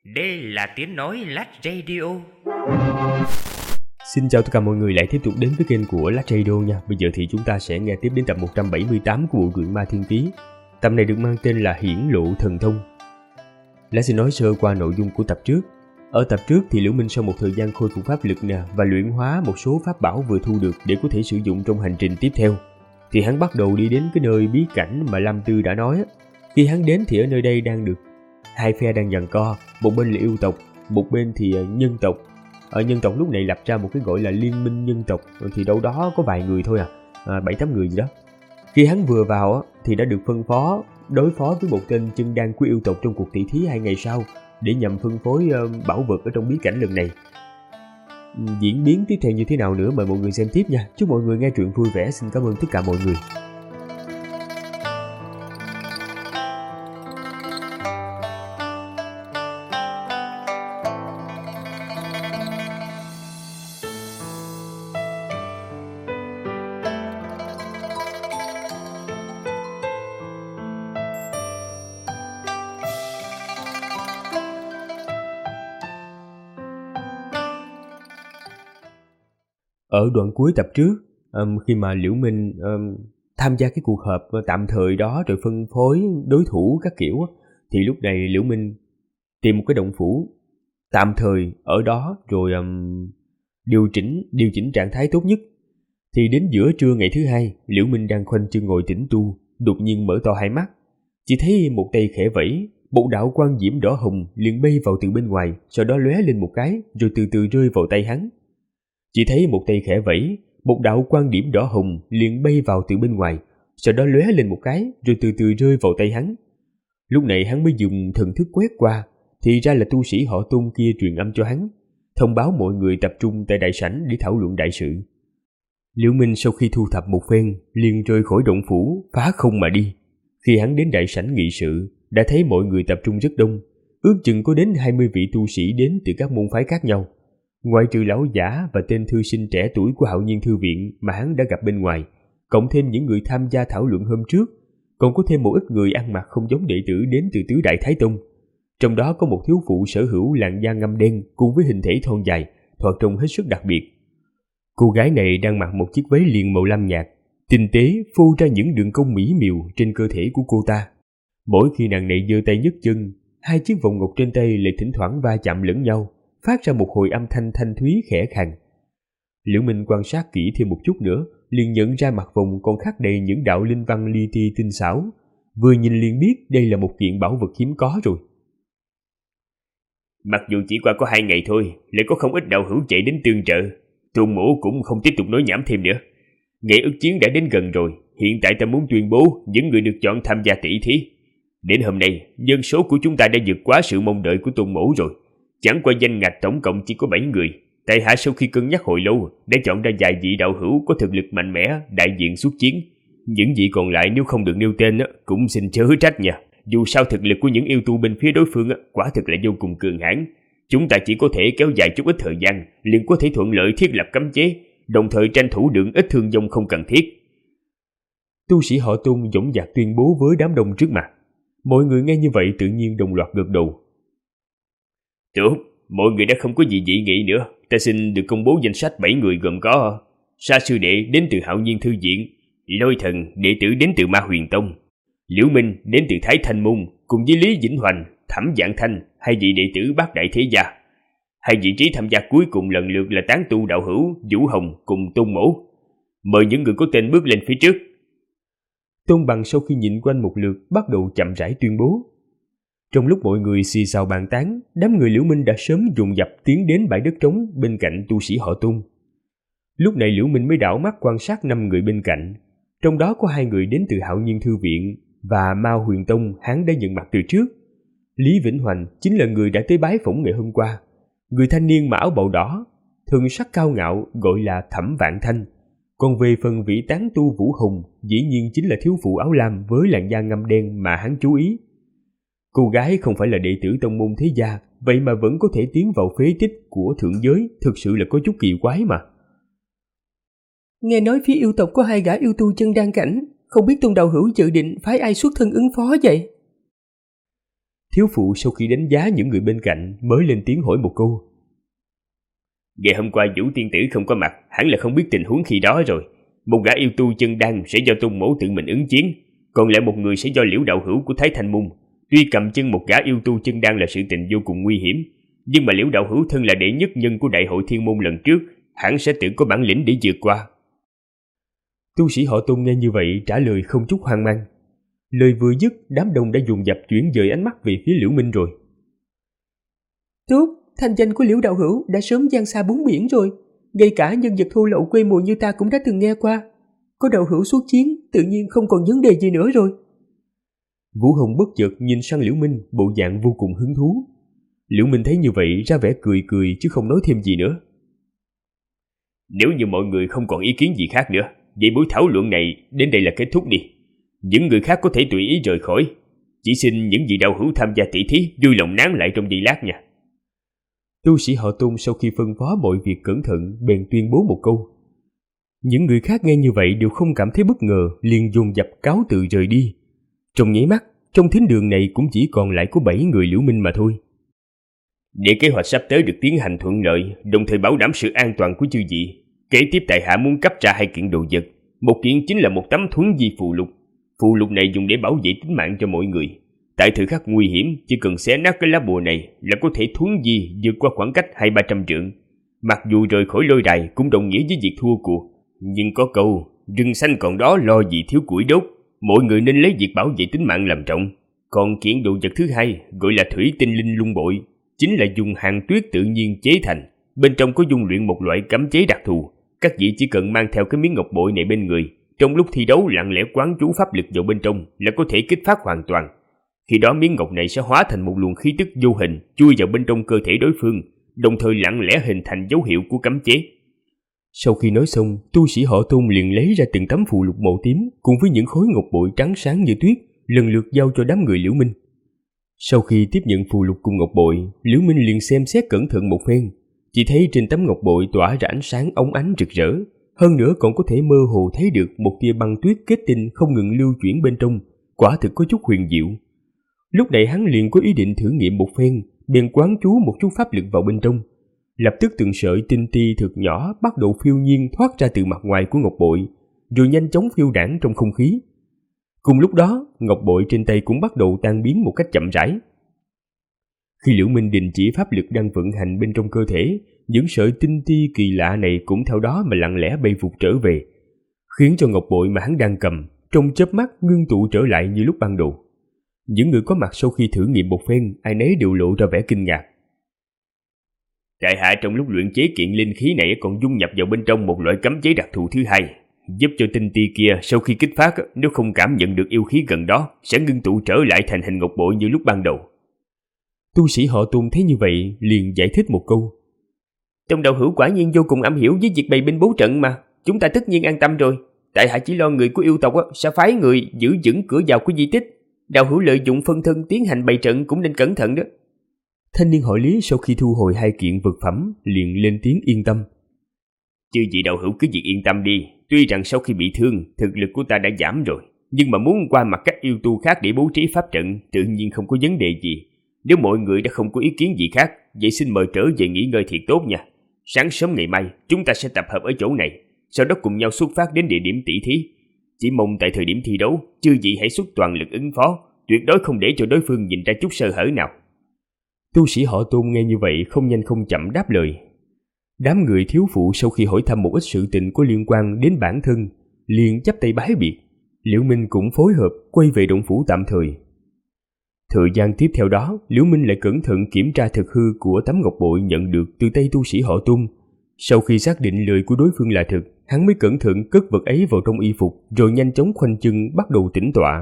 Đây là tiếng nói Lát Radio. Xin chào tất cả mọi người lại tiếp tục đến với kênh của Lát Radio nha. Bây giờ thì chúng ta sẽ nghe tiếp đến tập 178 của bộ truyện Ma Thiên Ký. Tập này được mang tên là Hiển Lộ Thần Thông. Lát xin nói sơ qua nội dung của tập trước. Ở tập trước thì Liễu Minh sau một thời gian khôi phục pháp lực và luyện hóa một số pháp bảo vừa thu được để có thể sử dụng trong hành trình tiếp theo, thì hắn bắt đầu đi đến cái nơi bí cảnh mà Lam Tư đã nói. Khi hắn đến thì ở nơi đây đang được hai phe đang giằng co, một bên là yêu tộc, một bên thì nhân tộc. Ở nhân tộc lúc này lập ra một cái gọi là liên minh nhân tộc, thì đâu đó có vài người thôi 7-8 người gì đó. Khi hắn vừa vào thì đã được phân phó đối phó với một tên chân đan của yêu tộc trong cuộc tỷ thí 2 ngày sau, để nhằm phân phối bảo vật ở trong bí cảnh lần này. Diễn biến tiếp theo như thế nào nữa mời mọi người xem tiếp nha. Chúc mọi người nghe truyện vui vẻ. Xin cảm ơn tất cả mọi người. Ở đoạn cuối tập trước, khi mà Liễu Minh tham gia cái cuộc họp tạm thời đó rồi phân phối đối thủ các kiểu, thì lúc này Liễu Minh tìm một cái động phủ tạm thời ở đó rồi điều chỉnh trạng thái tốt nhất. Thì đến giữa trưa ngày thứ hai, Liễu Minh đang khoanh chân ngồi tĩnh tu, đột nhiên mở to hai mắt, chỉ thấy một tay khẽ vẫy, một đạo quang diễm đỏ hồng liền bay vào từ bên ngoài, sau đó lóe lên một cái rồi từ từ rơi vào tay hắn. Chỉ thấy một tay khẽ vẫy, một đạo quang điểm đỏ hồng liền bay vào từ bên ngoài, sau đó lóe lên một cái rồi từ từ rơi vào tay hắn. Lúc này hắn mới dùng thần thức quét qua, thì ra là tu sĩ họ Tôn kia truyền âm cho hắn, thông báo mọi người tập trung tại đại sảnh để thảo luận đại sự. Liễu Minh sau khi thu thập một phen, liền rời khỏi động phủ, phá không mà đi. Khi hắn đến đại sảnh nghị sự, đã thấy mọi người tập trung rất đông, ước chừng có đến 20 vị tu sĩ đến từ các môn phái khác nhau. Ngoại trừ lão giả và tên thư sinh trẻ tuổi của Hạo Nhiên Thư Viện mà hắn đã gặp bên ngoài, cộng thêm những người tham gia thảo luận hôm trước, còn có thêm một ít người ăn mặc không giống đệ tử đến từ Tứ Đại Thái Tông. Trong đó có một thiếu phụ sở hữu làn da ngăm đen cùng với hình thể thon dài, thoạt trông hết sức đặc biệt. Cô gái này đang mặc một chiếc váy liền màu lam nhạt, tinh tế phô ra những đường cong mỹ miều trên cơ thể của cô ta. Mỗi khi nàng này giơ tay nhấc chân, hai chiếc vòng ngọc trên tay lại thỉnh thoảng va chạm lẫn nhau, phát ra một hồi âm thanh thanh thúy khẽ khàng. Liễu Minh quan sát kỹ thêm một chút nữa, liền nhận ra mặt vòng còn khắc đầy những đạo linh văn li ti tinh xảo, vừa nhìn liền biết đây là một kiện bảo vật hiếm có rồi. Mặc dù chỉ qua có 2 ngày thôi, lại có không ít đạo hữu chạy đến tương trợ. Tôn mỗ cũng không tiếp tục nói nhảm thêm nữa. Ngày ước chiến đã đến gần rồi, hiện tại ta muốn tuyên bố những người được chọn tham gia tỷ thí. Đến hôm nay, dân số của chúng ta đã vượt quá sự mong đợi của tôn mỗ rồi. Chẳng qua danh ngạch tổng cộng chỉ có 7 người. Tại hạ sau khi cân nhắc hồi lâu đã chọn ra vài vị đạo hữu có thực lực mạnh mẽ đại diện xuất chiến. Những vị còn lại nếu không được nêu tên cũng xin chớ trách nha. Dù sao thực lực của những yêu tu bên phía đối phương quả thực là vô cùng cường hãn. Chúng ta chỉ có thể kéo dài chút ít thời gian liền có thể thuận lợi thiết lập cấm chế, đồng thời tranh thủ lượng ít thương vong không cần thiết. Tu sĩ họ Tôn dõng dạc tuyên bố với đám đông trước mặt. Mọi người nghe như vậy tự nhiên đồng loạt gật đầu. Tốt, mọi người đã không có gì dị nghị nữa. Ta xin được công bố danh sách 7 người gồm có Sa Sư Đệ đến từ Hạo Nhiên Thư Viện, Lôi Thần đệ tử đến từ Ma Huyền Tông, Liễu Minh đến từ Thái Thanh Môn cùng với Lý Vĩnh Hoành, Thẩm Vạn Thanh, 2 vị đệ tử Bát Đại Thế Gia. 2 vị trí tham gia cuối cùng lần lượt là tán tu đạo hữu Vũ Hồng cùng Tôn Mỗ. Mời những người có tên bước lên phía trước. Tôn Bằng sau khi nhìn quanh một lượt bắt đầu chậm rãi tuyên bố. Trong lúc mọi người xì xào bàn tán, đám người Liễu Minh đã sớm dồn dập tiến đến bãi đất trống bên cạnh tu sĩ họ Tôn. Lúc này Liễu Minh mới đảo mắt quan sát 5 người bên cạnh, trong đó có 2 người đến từ Hạo Nhiên Thư Viện và Ma Huyền Tông hắn đã nhận mặt từ trước. Lý Vĩnh Hoành chính là người đã tới bái phỏng ngày hôm qua, người thanh niên mà áo bào đỏ, thần sắc cao ngạo gọi là Thẩm Vạn Thanh. Còn về phần vị tán tu Vũ Hồng, dĩ nhiên chính là thiếu phụ áo lam với làn da ngăm đen mà hắn chú ý. Cô gái không phải là đệ tử tông môn thế gia, vậy mà vẫn có thể tiến vào phế tích của thượng giới, thực sự là có chút kỳ quái mà. Nghe nói phía yêu tộc có 2 gã yêu tu chân đan cảnh, không biết Tôn đạo hữu dự định phái ai xuất thân ứng phó vậy? Thiếu phụ sau khi đánh giá những người bên cạnh mới lên tiếng hỏi một câu. Ngày hôm qua Vũ tiên tử không có mặt, hẳn là không biết tình huống khi đó rồi. Một gã yêu tu chân đan sẽ do Tôn mẫu tự mình ứng chiến, còn lại một người sẽ do Liễu đạo hữu của Thái Thanh môn. Tuy cầm chân một gã yêu tu chân đan là sự tình vô cùng nguy hiểm, nhưng mà Liễu đạo hữu thân là đệ nhất nhân của đại hội thiên môn lần trước, hẳn sẽ tự có bản lĩnh để vượt qua. Tu sĩ họ Tôn nghe như vậy trả lời không chút hoang mang. Lời vừa dứt, đám đông đã dồn dập chuyển dời ánh mắt về phía Liễu Minh rồi. Tốt, thanh danh của Liễu đạo hữu đã sớm vang xa bốn biển rồi, ngay cả nhân vật thô lậu quê mùa như ta cũng đã từng nghe qua. Có đạo hữu xuất chiến, tự nhiên không còn vấn đề gì nữa rồi. Vũ Hồng bất chợt nhìn sang Liễu Minh, bộ dạng vô cùng hứng thú. Liễu Minh thấy như vậy ra vẻ cười cười chứ không nói thêm gì nữa. Nếu như mọi người không còn ý kiến gì khác nữa, vậy buổi thảo luận này đến đây là kết thúc đi. Những người khác có thể tùy ý rời khỏi. Chỉ xin những vị đạo hữu tham gia tỷ thí vui lòng nán lại trong giây lát nha. Tu sĩ họ Tôn sau khi phân phó mọi việc cẩn thận bèn tuyên bố một câu. Những người khác nghe như vậy đều không cảm thấy bất ngờ, liền dồn dập cáo từ rời đi. Trong nháy mắt, trong thính đường này cũng chỉ còn lại có 7 người Liễu Minh mà thôi. Để kế hoạch sắp tới được tiến hành thuận lợi, đồng thời bảo đảm sự an toàn của chư vị, kế tiếp tại hạ muốn cấp ra 2 kiện đồ vật. Một kiện chính là một tấm thuấn di phù lục. Phù lục này dùng để bảo vệ tính mạng cho mọi người. Tại thời khắc nguy hiểm, chỉ cần xé nát cái lá bùa này là có thể thuấn di vượt qua khoảng cách 200-300 trượng. Mặc dù rời khỏi lôi đài cũng đồng nghĩa với việc thua cuộc, nhưng có câu rừng xanh còn đó lo gì thiếu củi đốt. Mọi người nên lấy việc bảo vệ tính mạng làm trọng. Còn kiện đồ vật thứ hai gọi là thủy tinh linh lung bội, chính là dùng hàng tuyết tự nhiên chế thành. Bên trong có dung luyện một loại cấm chế đặc thù. Các vị chỉ cần mang theo cái miếng ngọc bội này bên người, trong lúc thi đấu lặng lẽ quán chú pháp lực vào bên trong là có thể kích phát hoàn toàn. Khi đó miếng ngọc này sẽ hóa thành một luồng khí tức vô hình chui vào bên trong cơ thể đối phương, đồng thời lặng lẽ hình thành dấu hiệu của cấm chế. Sau khi nói xong, tu sĩ họ Tôn liền lấy ra từng tấm phù lục màu tím cùng với những khối ngọc bội trắng sáng như tuyết, lần lượt giao cho đám người Liễu Minh. Sau khi tiếp nhận phù lục cùng ngọc bội, Liễu Minh liền xem xét cẩn thận một phen, chỉ thấy trên tấm ngọc bội tỏa ra ánh sáng óng ánh rực rỡ, hơn nữa còn có thể mơ hồ thấy được một tia băng tuyết kết tinh không ngừng lưu chuyển bên trong, quả thực có chút huyền diệu. Lúc này hắn liền có ý định thử nghiệm một phen, bèn quán chú một chút pháp lực vào bên trong. Lập tức từng sợi tinh ti thực nhỏ bắt đầu phiêu nhiên thoát ra từ mặt ngoài của ngọc bội, rồi nhanh chóng phiêu đãng trong không khí. Cùng lúc đó, ngọc bội trên tay cũng bắt đầu tan biến một cách chậm rãi. Khi Liễu Minh đình chỉ pháp lực đang vận hành bên trong cơ thể, những sợi tinh ti kỳ lạ này cũng theo đó mà lặng lẽ bay vụt trở về, khiến cho ngọc bội mà hắn đang cầm trong chớp mắt ngưng tụ trở lại như lúc ban đầu. Những người có mặt sau khi thử nghiệm một phen, ai nấy đều lộ ra vẻ kinh ngạc. Tại hạ trong lúc luyện chế kiện linh khí này còn dung nhập vào bên trong một loại cấm chế đặc thù thứ hai, giúp cho tinh ti kia sau khi kích phát, nếu không cảm nhận được yêu khí gần đó, sẽ ngưng tụ trở lại thành hình ngọc bội như lúc ban đầu. Tu sĩ họ Tôn thấy như vậy liền giải thích một câu. Trong đạo hữu quả nhiên vô cùng am hiểu với việc bày binh bố trận mà, chúng ta tất nhiên an tâm rồi. Tại hạ chỉ lo người của yêu tộc sẽ phái người giữ vững cửa vào của di tích. Đạo hữu lợi dụng phân thân tiến hành bày trận cũng nên cẩn thận đó. Thanh niên họ Lý sau khi thu hồi 2 kiện vật phẩm liền lên tiếng yên tâm. Chư vị đạo hữu cứ việc yên tâm đi. Tuy rằng sau khi bị thương, thực lực của ta đã giảm rồi, nhưng mà muốn qua mặt các yêu tu khác để bố trí pháp trận tự nhiên không có vấn đề gì. Nếu mọi người đã không có ý kiến gì khác, vậy xin mời trở về nghỉ ngơi thiệt tốt nha. Sáng sớm ngày mai chúng ta sẽ tập hợp ở chỗ này, sau đó cùng nhau xuất phát đến địa điểm tỷ thí. Chỉ mong tại thời điểm thi đấu, chư vị hãy xuất toàn lực ứng phó, tuyệt đối không để cho đối phương nhìn ra chút sơ hở nào. Tu sĩ họ Tôn nghe như vậy không nhanh không chậm đáp lời. Đám người thiếu phụ sau khi hỏi thăm một ít sự tình có liên quan đến bản thân, liền chắp tay bái biệt. Liễu Minh cũng phối hợp quay về động phủ tạm thời. Thời gian tiếp theo đó, Liễu Minh lại cẩn thận kiểm tra thực hư của tấm ngọc bội nhận được từ tay tu sĩ họ Tôn. Sau khi xác định lời của đối phương là thực, hắn mới cẩn thận cất vật ấy vào trong y phục, rồi nhanh chóng khoanh chân bắt đầu tĩnh tọa.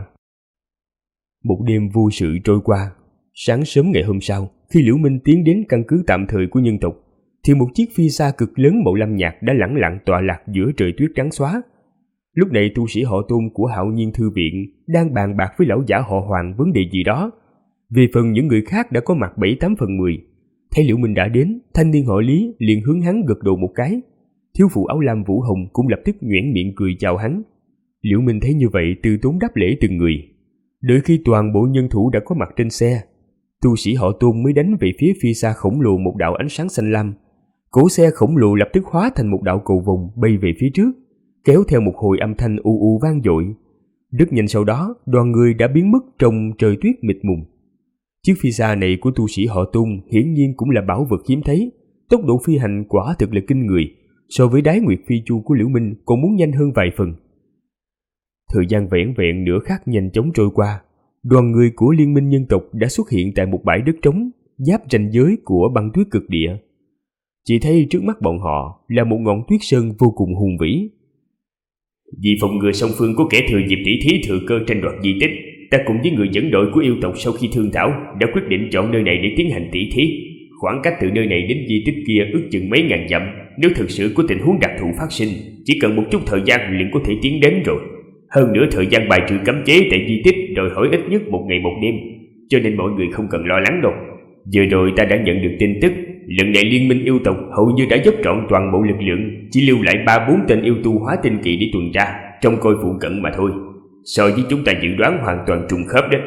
Một đêm vô sự trôi qua. Sáng sớm ngày hôm sau, khi Liễu Minh tiến đến căn cứ tạm thời của nhân tộc, thì một chiếc phi xa cực lớn màu lam nhạt đã lẳng lặng tọa lạc giữa trời tuyết trắng xóa. Lúc này tu sĩ họ Tôn của Hạo Nhiên Thư Viện đang bàn bạc với lão giả họ Hoàng vấn đề gì đó. Về phần những người khác đã có mặt 7-8/10. Thấy Liễu Minh đã đến, thanh niên họ Lý liền hướng hắn gật đầu một cái. Thiếu phụ áo lam Vũ Hồng cũng lập tức nhoẻn miệng cười chào hắn. Liễu Minh thấy như vậy từ tốn đáp lễ từng người. Đợi khi toàn bộ nhân thủ đã có mặt trên xe, tu sĩ họ Tôn mới đánh về phía phi xa khổng lồ một đạo ánh sáng xanh lam. Cỗ xe khổng lồ lập tức hóa thành một đạo cầu vồng bay về phía trước, kéo theo một hồi âm thanh u u vang dội. Rất nhanh sau đó, đoàn người đã biến mất trong trời tuyết mịt mùng. Chiếc phi xa này của tu sĩ họ Tôn hiển nhiên cũng là bảo vật hiếm thấy, tốc độ phi hành quả thực là kinh người, so với Đái Nguyệt Phi Chu của Liễu Minh còn muốn nhanh hơn vài phần. Thời gian vẻn vẹn nửa khắc nhanh chóng trôi qua, đoàn người của Liên minh nhân tộc đã xuất hiện tại một bãi đất trống giáp ranh giới của băng tuyết cực địa. Chỉ thấy trước mắt bọn họ là một ngọn tuyết sơn vô cùng hùng vĩ. Vì phòng ngừa song phương có kẻ thừa dịp tỷ thí thừa cơ tranh đoạt di tích, ta cùng với người dẫn đội của yêu tộc sau khi thương thảo đã quyết định chọn nơi này để tiến hành tỷ thí. Khoảng cách từ nơi này đến di tích kia ước chừng mấy ngàn dặm, nếu thực sự có tình huống đặc thù phát sinh, chỉ cần một chút thời gian liền có thể tiến đến rồi. Hơn nữa thời gian bài trừ cấm chế tại di tích đòi hỏi ít nhất một ngày một đêm, cho nên mọi người không cần lo lắng đâu. Vừa rồi ta đã nhận được tin tức, lần này liên minh yêu tộc hầu như đã dốc trọn toàn bộ lực lượng, chỉ lưu lại 3-4 tên yêu tu hóa tinh kỳ để tuần tra, trông coi phụ cận mà thôi. So với chúng ta dự đoán hoàn toàn trùng khớp đấy.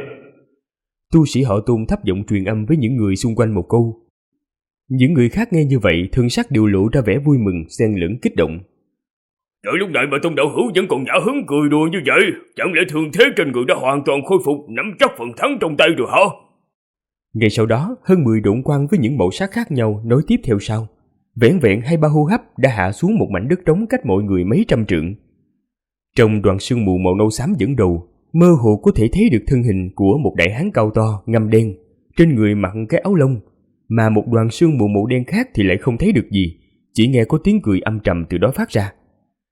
Tu sĩ họ Tôn thấp giọng truyền âm với những người xung quanh một câu. Những người khác nghe như vậy thân sắc đều lộ ra vẻ vui mừng, xen lẫn kích động. Đợi lúc này mà Tôn đạo hữu vẫn còn nhã hứng cười đùa như vậy, chẳng lẽ thương thế trên người đã hoàn toàn khôi phục, nắm chắc phần thắng trong tay rồi hả? Ngay sau đó, hơn 10 độn quang với những màu sắc khác nhau nối tiếp theo sau. Vẻn vẹn 2-3 hô hấp đã hạ xuống một mảnh đất trống cách mọi người mấy trăm trượng. Trong đoàn sương mù màu nâu xám dẫn đầu, mơ hồ có thể thấy được thân hình của một đại hán cao to, ngăm đen, trên người mặc cái áo lông, mà một đoàn sương mù màu đen khác thì lại không thấy được gì, chỉ nghe có tiếng cười âm trầm từ đó phát ra.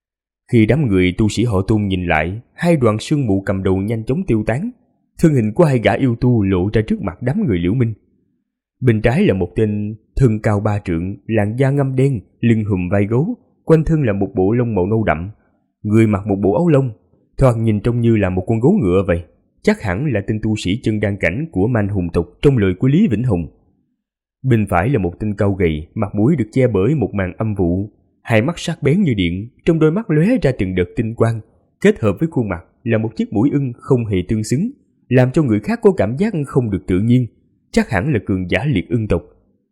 Khi đám người tu sĩ họ Tôn nhìn lại, hai đoàn sương mù cầm đầu nhanh chóng tiêu tán, thân hình của hai gã yêu tu lộ ra trước mặt đám người Liễu Minh. Bên trái là một tên thân cao 3 trượng, làn da ngăm đen, lưng hùm vai gấu, quanh thân là một bộ lông màu nâu đậm, người mặc một bộ áo lông, thoạt nhìn trông như là một con gấu ngựa vậy, chắc hẳn là tên tu sĩ chân đan cảnh của Man Hùng tộc trong lời của Lý Vĩnh Hùng. Bên phải là một tên cao gầy, mặt mũi được che bởi một màn âm vụ, hai mắt sắc bén như điện, trong đôi mắt lóe ra từng đợt tinh quang, kết hợp với khuôn mặt là một chiếc mũi ưng không hề tương xứng, làm cho người khác có cảm giác không được tự nhiên, chắc hẳn là cường giả liệt ưng tộc.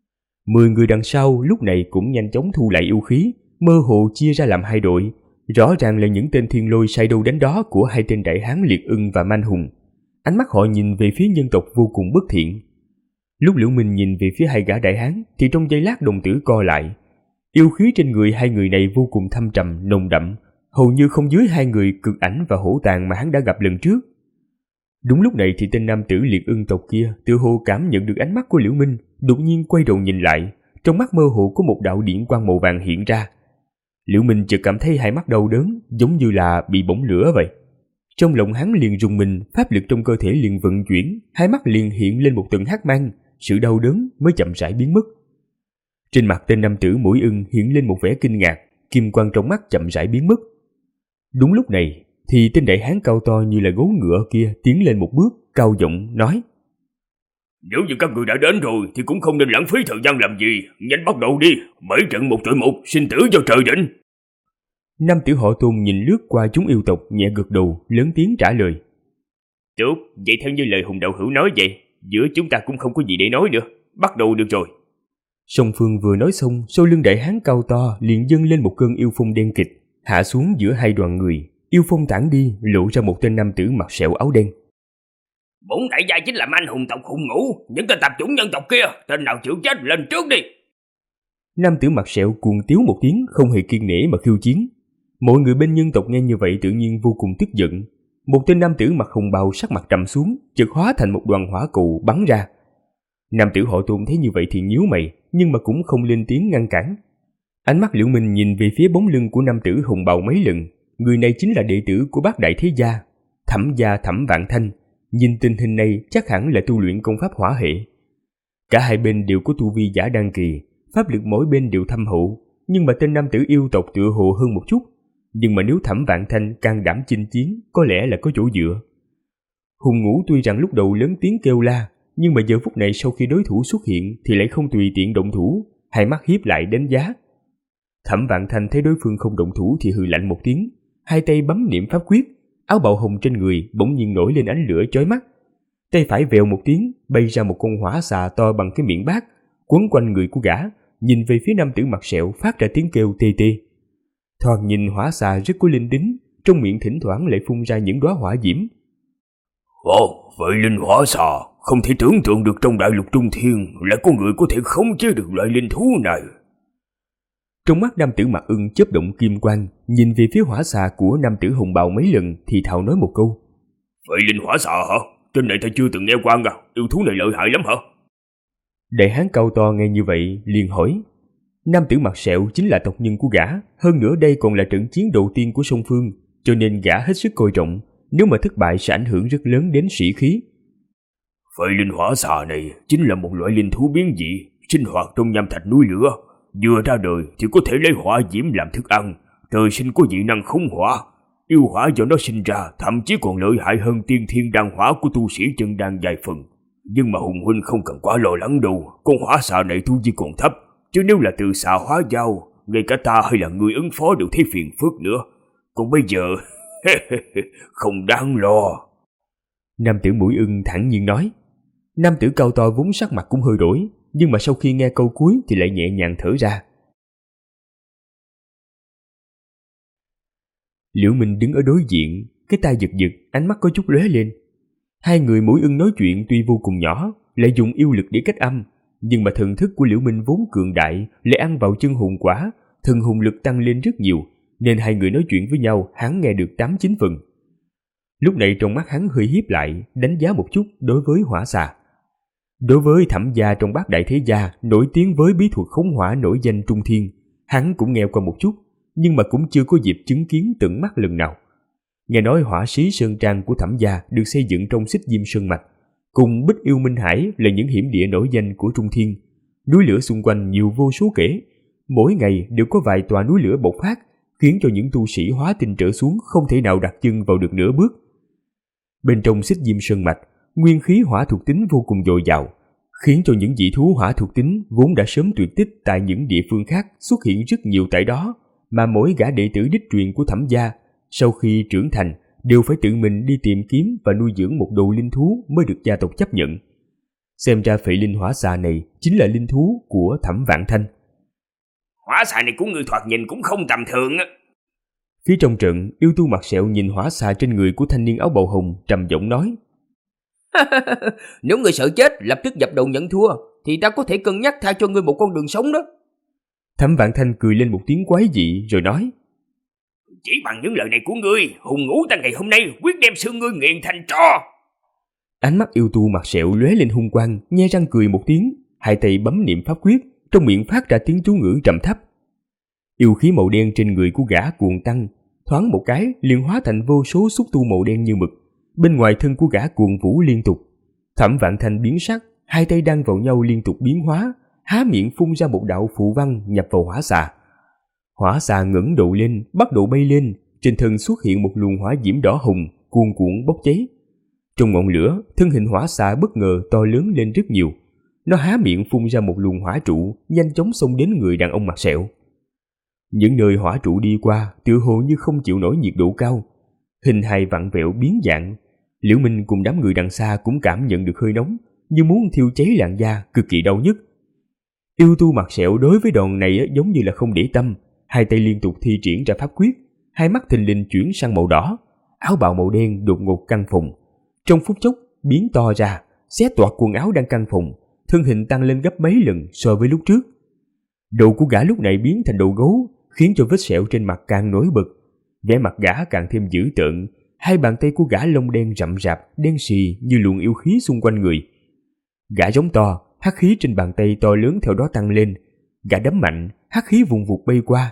10 người đằng sau lúc này cũng nhanh chóng thu lại yêu khí, mơ hồ chia ra làm hai đội, rõ ràng là những tên thiên lôi sai đâu đánh đó của hai tên đại hán liệt ưng và Man Hùng. Ánh mắt họ nhìn về phía nhân tộc vô cùng bất thiện. Lúc Liễu Minh nhìn về phía hai gã đại hán thì trong giây lát đồng tử co lại. Yêu khí trên người hai người này vô cùng thâm trầm, nồng đậm, hầu như không dưới hai người Cực Ảnh và Hổ Tàng mà hắn đã gặp lần trước. Đúng lúc này thì tên nam tử liệt ưng tộc kia tự hồ cảm nhận được ánh mắt của Liễu Minh, đột nhiên quay đầu nhìn lại, trong mắt mơ hồ có một đạo điện quang màu vàng hiện ra. Liễu Minh chợt cảm thấy hai mắt đau đớn, giống như là bị bỏng lửa vậy. Trong lòng hắn liền rùng mình, pháp lực trong cơ thể liền vận chuyển, hai mắt liền hiện lên một tầng hắc mang, sự đau đớn mới chậm rãi biến mất. Trên mặt tên nam tử mũi ưng hiện lên một vẻ kinh ngạc, kim quang trong mắt chậm rãi biến mất. Đúng lúc này thì tên đại hán cao to như là gấu ngựa kia tiến lên một bước, cao giọng nói: Nếu như các người đã đến rồi thì cũng không nên lãng phí thời gian làm gì, nhanh bắt đầu đi, 7 trận 1 chọi 1, sinh tử do trời định. Nam tử họ Tôn nhìn lướt qua chúng yêu tộc, nhẹ gật đầu, lớn tiếng trả lời: Tốt, vậy theo như lời Hùng đạo hữu nói vậy, giữa chúng ta cũng không có gì để nói nữa, bắt đầu được rồi. Song phương vừa nói xong, sau lưng đại hán cao to liền dâng lên một cơn yêu phong đen kịt, hạ xuống giữa hai đoàn người. Yêu phong tản đi, lộ ra một tên nam tử mặc sẹo áo đen. Bổn đại gia chính là Man Hùng tộc Hùng Ngũ, những tên tạp chủng nhân tộc kia, tên nào chịu chết lên trước đi. Nam tử mặc sẹo cuồng tiếu một tiếng, không hề kiêng nể mà khiêu chiến. Mọi người bên nhân tộc nghe như vậy tự nhiên vô cùng tức giận. Một tên nam tử mặc hồng bào sắc mặt trầm xuống, chợt hóa thành một đoàn hỏa cầu bắn ra. Nam tử họ Tôn thấy như vậy thì nhíu mày, nhưng mà cũng không lên tiếng ngăn cản. Ánh mắt Liễu Minh nhìn về phía bóng lưng của nam tử hồng bào mấy lần. Người này chính là đệ tử của bác đại thế gia, Thẩm gia Thẩm Vạn Thanh. Nhìn tình hình này chắc hẳn là tu luyện công pháp hỏa hệ. Cả hai bên đều có tu vi giả đan kỳ, pháp lực mỗi bên đều thâm hậu, nhưng mà tên nam tử yêu tộc tựa hồ hơn một chút. Nhưng mà nếu Thẩm Vạn Thanh can đảm chinh chiến, có lẽ là có chỗ dựa. Hùng Ngũ tuy rằng lúc đầu lớn tiếng kêu la, nhưng mà giờ phút này sau khi đối thủ xuất hiện thì lại không tùy tiện động thủ, hai mắt hiếp lại đánh giá. Thẩm Vạn Thanh thấy đối phương không động thủ thì hừ lạnh một tiếng, hai tay bấm niệm pháp quyết, áo bào hồng trên người bỗng nhiên nổi lên ánh lửa chói mắt. Tay phải vèo một tiếng, bay ra một con hỏa xà to bằng cái miệng bát, quấn quanh người của gã, nhìn về phía nam tử mặt sẹo phát ra tiếng kêu tê tê. Thoạt nhìn hỏa xà rất có linh tính, trong miệng thỉnh thoảng lại phun ra những đóa hỏa diễm. Ồ, vậy linh hỏa xà, không thể tưởng tượng được trong đại lục Trung Thiên lại có người có thể khống chế được loại linh thú này. Trong mắt nam tử mặt ưng chớp động kim quang, nhìn về phía hỏa xà của nam tử hồng bào mấy lần thì thào nói một câu. Vậy linh hỏa xà hả? Tên này ta chưa từng nghe qua à, yêu thú này lợi hại lắm hả? Đại hán cao to nghe như vậy liền hỏi. Nam tử mặt sẹo chính là tộc nhân của gã, hơn nữa đây còn là trận chiến đầu tiên của song phương, cho nên gã hết sức coi trọng, nếu mà thất bại sẽ ảnh hưởng rất lớn đến sĩ khí. Vậy linh hỏa xà này chính là một loại linh thú biến dị, sinh hoạt trong nham thạch núi lửa, vừa ra đời thì có thể lấy hỏa diễm làm thức ăn, trời sinh có dị năng khống hỏa. Yêu hỏa do nó sinh ra thậm chí còn lợi hại hơn tiên thiên đan hỏa của tu sĩ chân đan vài phần. Nhưng mà Hùng huynh không cần quá lo lắng đâu, con hỏa xà này tu vi còn thấp, chứ nếu là từ xà hóa dao, ngay cả ta hay là người ứng phó đều thấy phiền phức nữa. Còn bây giờ, không đáng lo. Nam tử mũi ưng thản nhiên nói. Nam tử cao to vốn sắc mặt cũng hơi đổi, nhưng mà sau khi nghe câu cuối thì lại nhẹ nhàng thở ra. Liễu Minh đứng ở đối diện, cái tai giật giật, ánh mắt có chút lóe lên. Hai người mũi ưng nói chuyện tuy vô cùng nhỏ, lại dùng yêu lực để cách âm, nhưng mà thần thức của Liễu Minh vốn cường đại, lại ăn vào chân hồn quả, thần hồn lực tăng lên rất nhiều, nên hai người nói chuyện với nhau hắn nghe được 8-9 phần. Lúc này trong mắt hắn hơi híp lại, đánh giá một chút đối với hỏa xà. Đối với Thẩm gia trong bát đại thế gia nổi tiếng với bí thuật khống hỏa nổi danh trung thiên, hắn cũng nghe qua một chút, nhưng mà cũng chưa có dịp chứng kiến tận mắt lần nào. Nghe nói hỏa sĩ sơn trang của Thẩm gia được xây dựng trong Xích Diêm Sơn mạch, cùng Bích Yêu Minh Hải là những hiểm địa nổi danh của Trung Thiên. Núi lửa xung quanh nhiều vô số kể, mỗi ngày đều có vài tòa núi lửa bộc phát, khiến cho những tu sĩ hóa tinh trở xuống không thể nào đặt chân vào được nửa bước. Bên trong Xích Diêm Sơn mạch, nguyên khí hỏa thuộc tính vô cùng dồi dào, khiến cho những dị thú hỏa thuộc tính vốn đã sớm tuyệt tích tại những địa phương khác xuất hiện rất nhiều tại đó, mà mỗi gã đệ tử đích truyền của Thẩm gia sau khi trưởng thành đều phải tự mình đi tìm kiếm và nuôi dưỡng một đầu linh thú mới được gia tộc chấp nhận. Xem ra phệ linh hỏa xà này chính là linh thú của Thẩm Vạn Thanh. Hỏa xà này của người thoạt nhìn cũng không tầm thường á. Phía trong trận, yêu tu mặt sẹo nhìn hỏa xà trên người của thanh niên áo bào hồng, trầm giọng nói. Nếu người sợ chết lập tức dập đầu nhận thua, thì ta có thể cân nhắc tha cho ngươi một con đường sống đó. Thẩm Vạn Thanh cười lên một tiếng quái dị rồi nói. Chỉ bằng những lời này của ngươi, hùng ngũ ta ngày hôm nay quyết đem xương ngươi nghiền thành tro. Ánh mắt yêu tu mặt sẹo lóe lên hung quang, nhe răng cười một tiếng, hai tay bấm niệm pháp quyết, trong miệng phát ra tiếng chú ngữ trầm thấp. Yêu khí màu đen trên người của gã cuồng tăng, thoáng một cái liền hóa thành vô số xúc tu màu đen như mực. Bên ngoài thân của gã cuồng vũ liên tục. Thẩm Vạn Thanh biến sắc, hai tay đan vào nhau liên tục biến hóa, há miệng phun ra một đạo phù văn nhập vào hỏa xà. Hỏa xà ngẩng đầu lên, bắt đầu bay lên, trên thân xuất hiện một luồng hỏa diễm đỏ hồng, cuồn cuộn bốc cháy. Trong ngọn lửa, thân hình hỏa xà bất ngờ to lớn lên rất nhiều. Nó há miệng phun ra một luồng hỏa trụ, nhanh chóng xông đến người đàn ông mặt sẹo. Những nơi hỏa trụ đi qua, tựa hồ như không chịu nổi nhiệt độ cao, hình hài vặn vẹo biến dạng. Liễu Minh cùng đám người đằng xa cũng cảm nhận được hơi nóng, như muốn thiêu cháy làn da, cực kỳ đau nhức. Yêu tu mặt sẹo đối với đòn này giống như là không để tâm, hai tay liên tục thi triển ra pháp quyết, hai mắt thình lình chuyển sang màu đỏ, áo bào màu đen đột ngột căng phồng, trong phút chốc biến to ra, xé toạc quần áo đang căng phồng, thân hình tăng lên gấp mấy lần so với lúc trước. Đầu của gã lúc này biến thành đầu gấu, khiến cho vết sẹo trên mặt càng nổi bật, vẻ mặt gã càng thêm dữ tợn, hai bàn tay của gã lông đen rậm rạp, đen xì như luồng yêu khí xung quanh người. Gã giống to, hắc khí trên bàn tay to lớn theo đó tăng lên, gã đấm mạnh, hắc khí vùng vụt bay qua.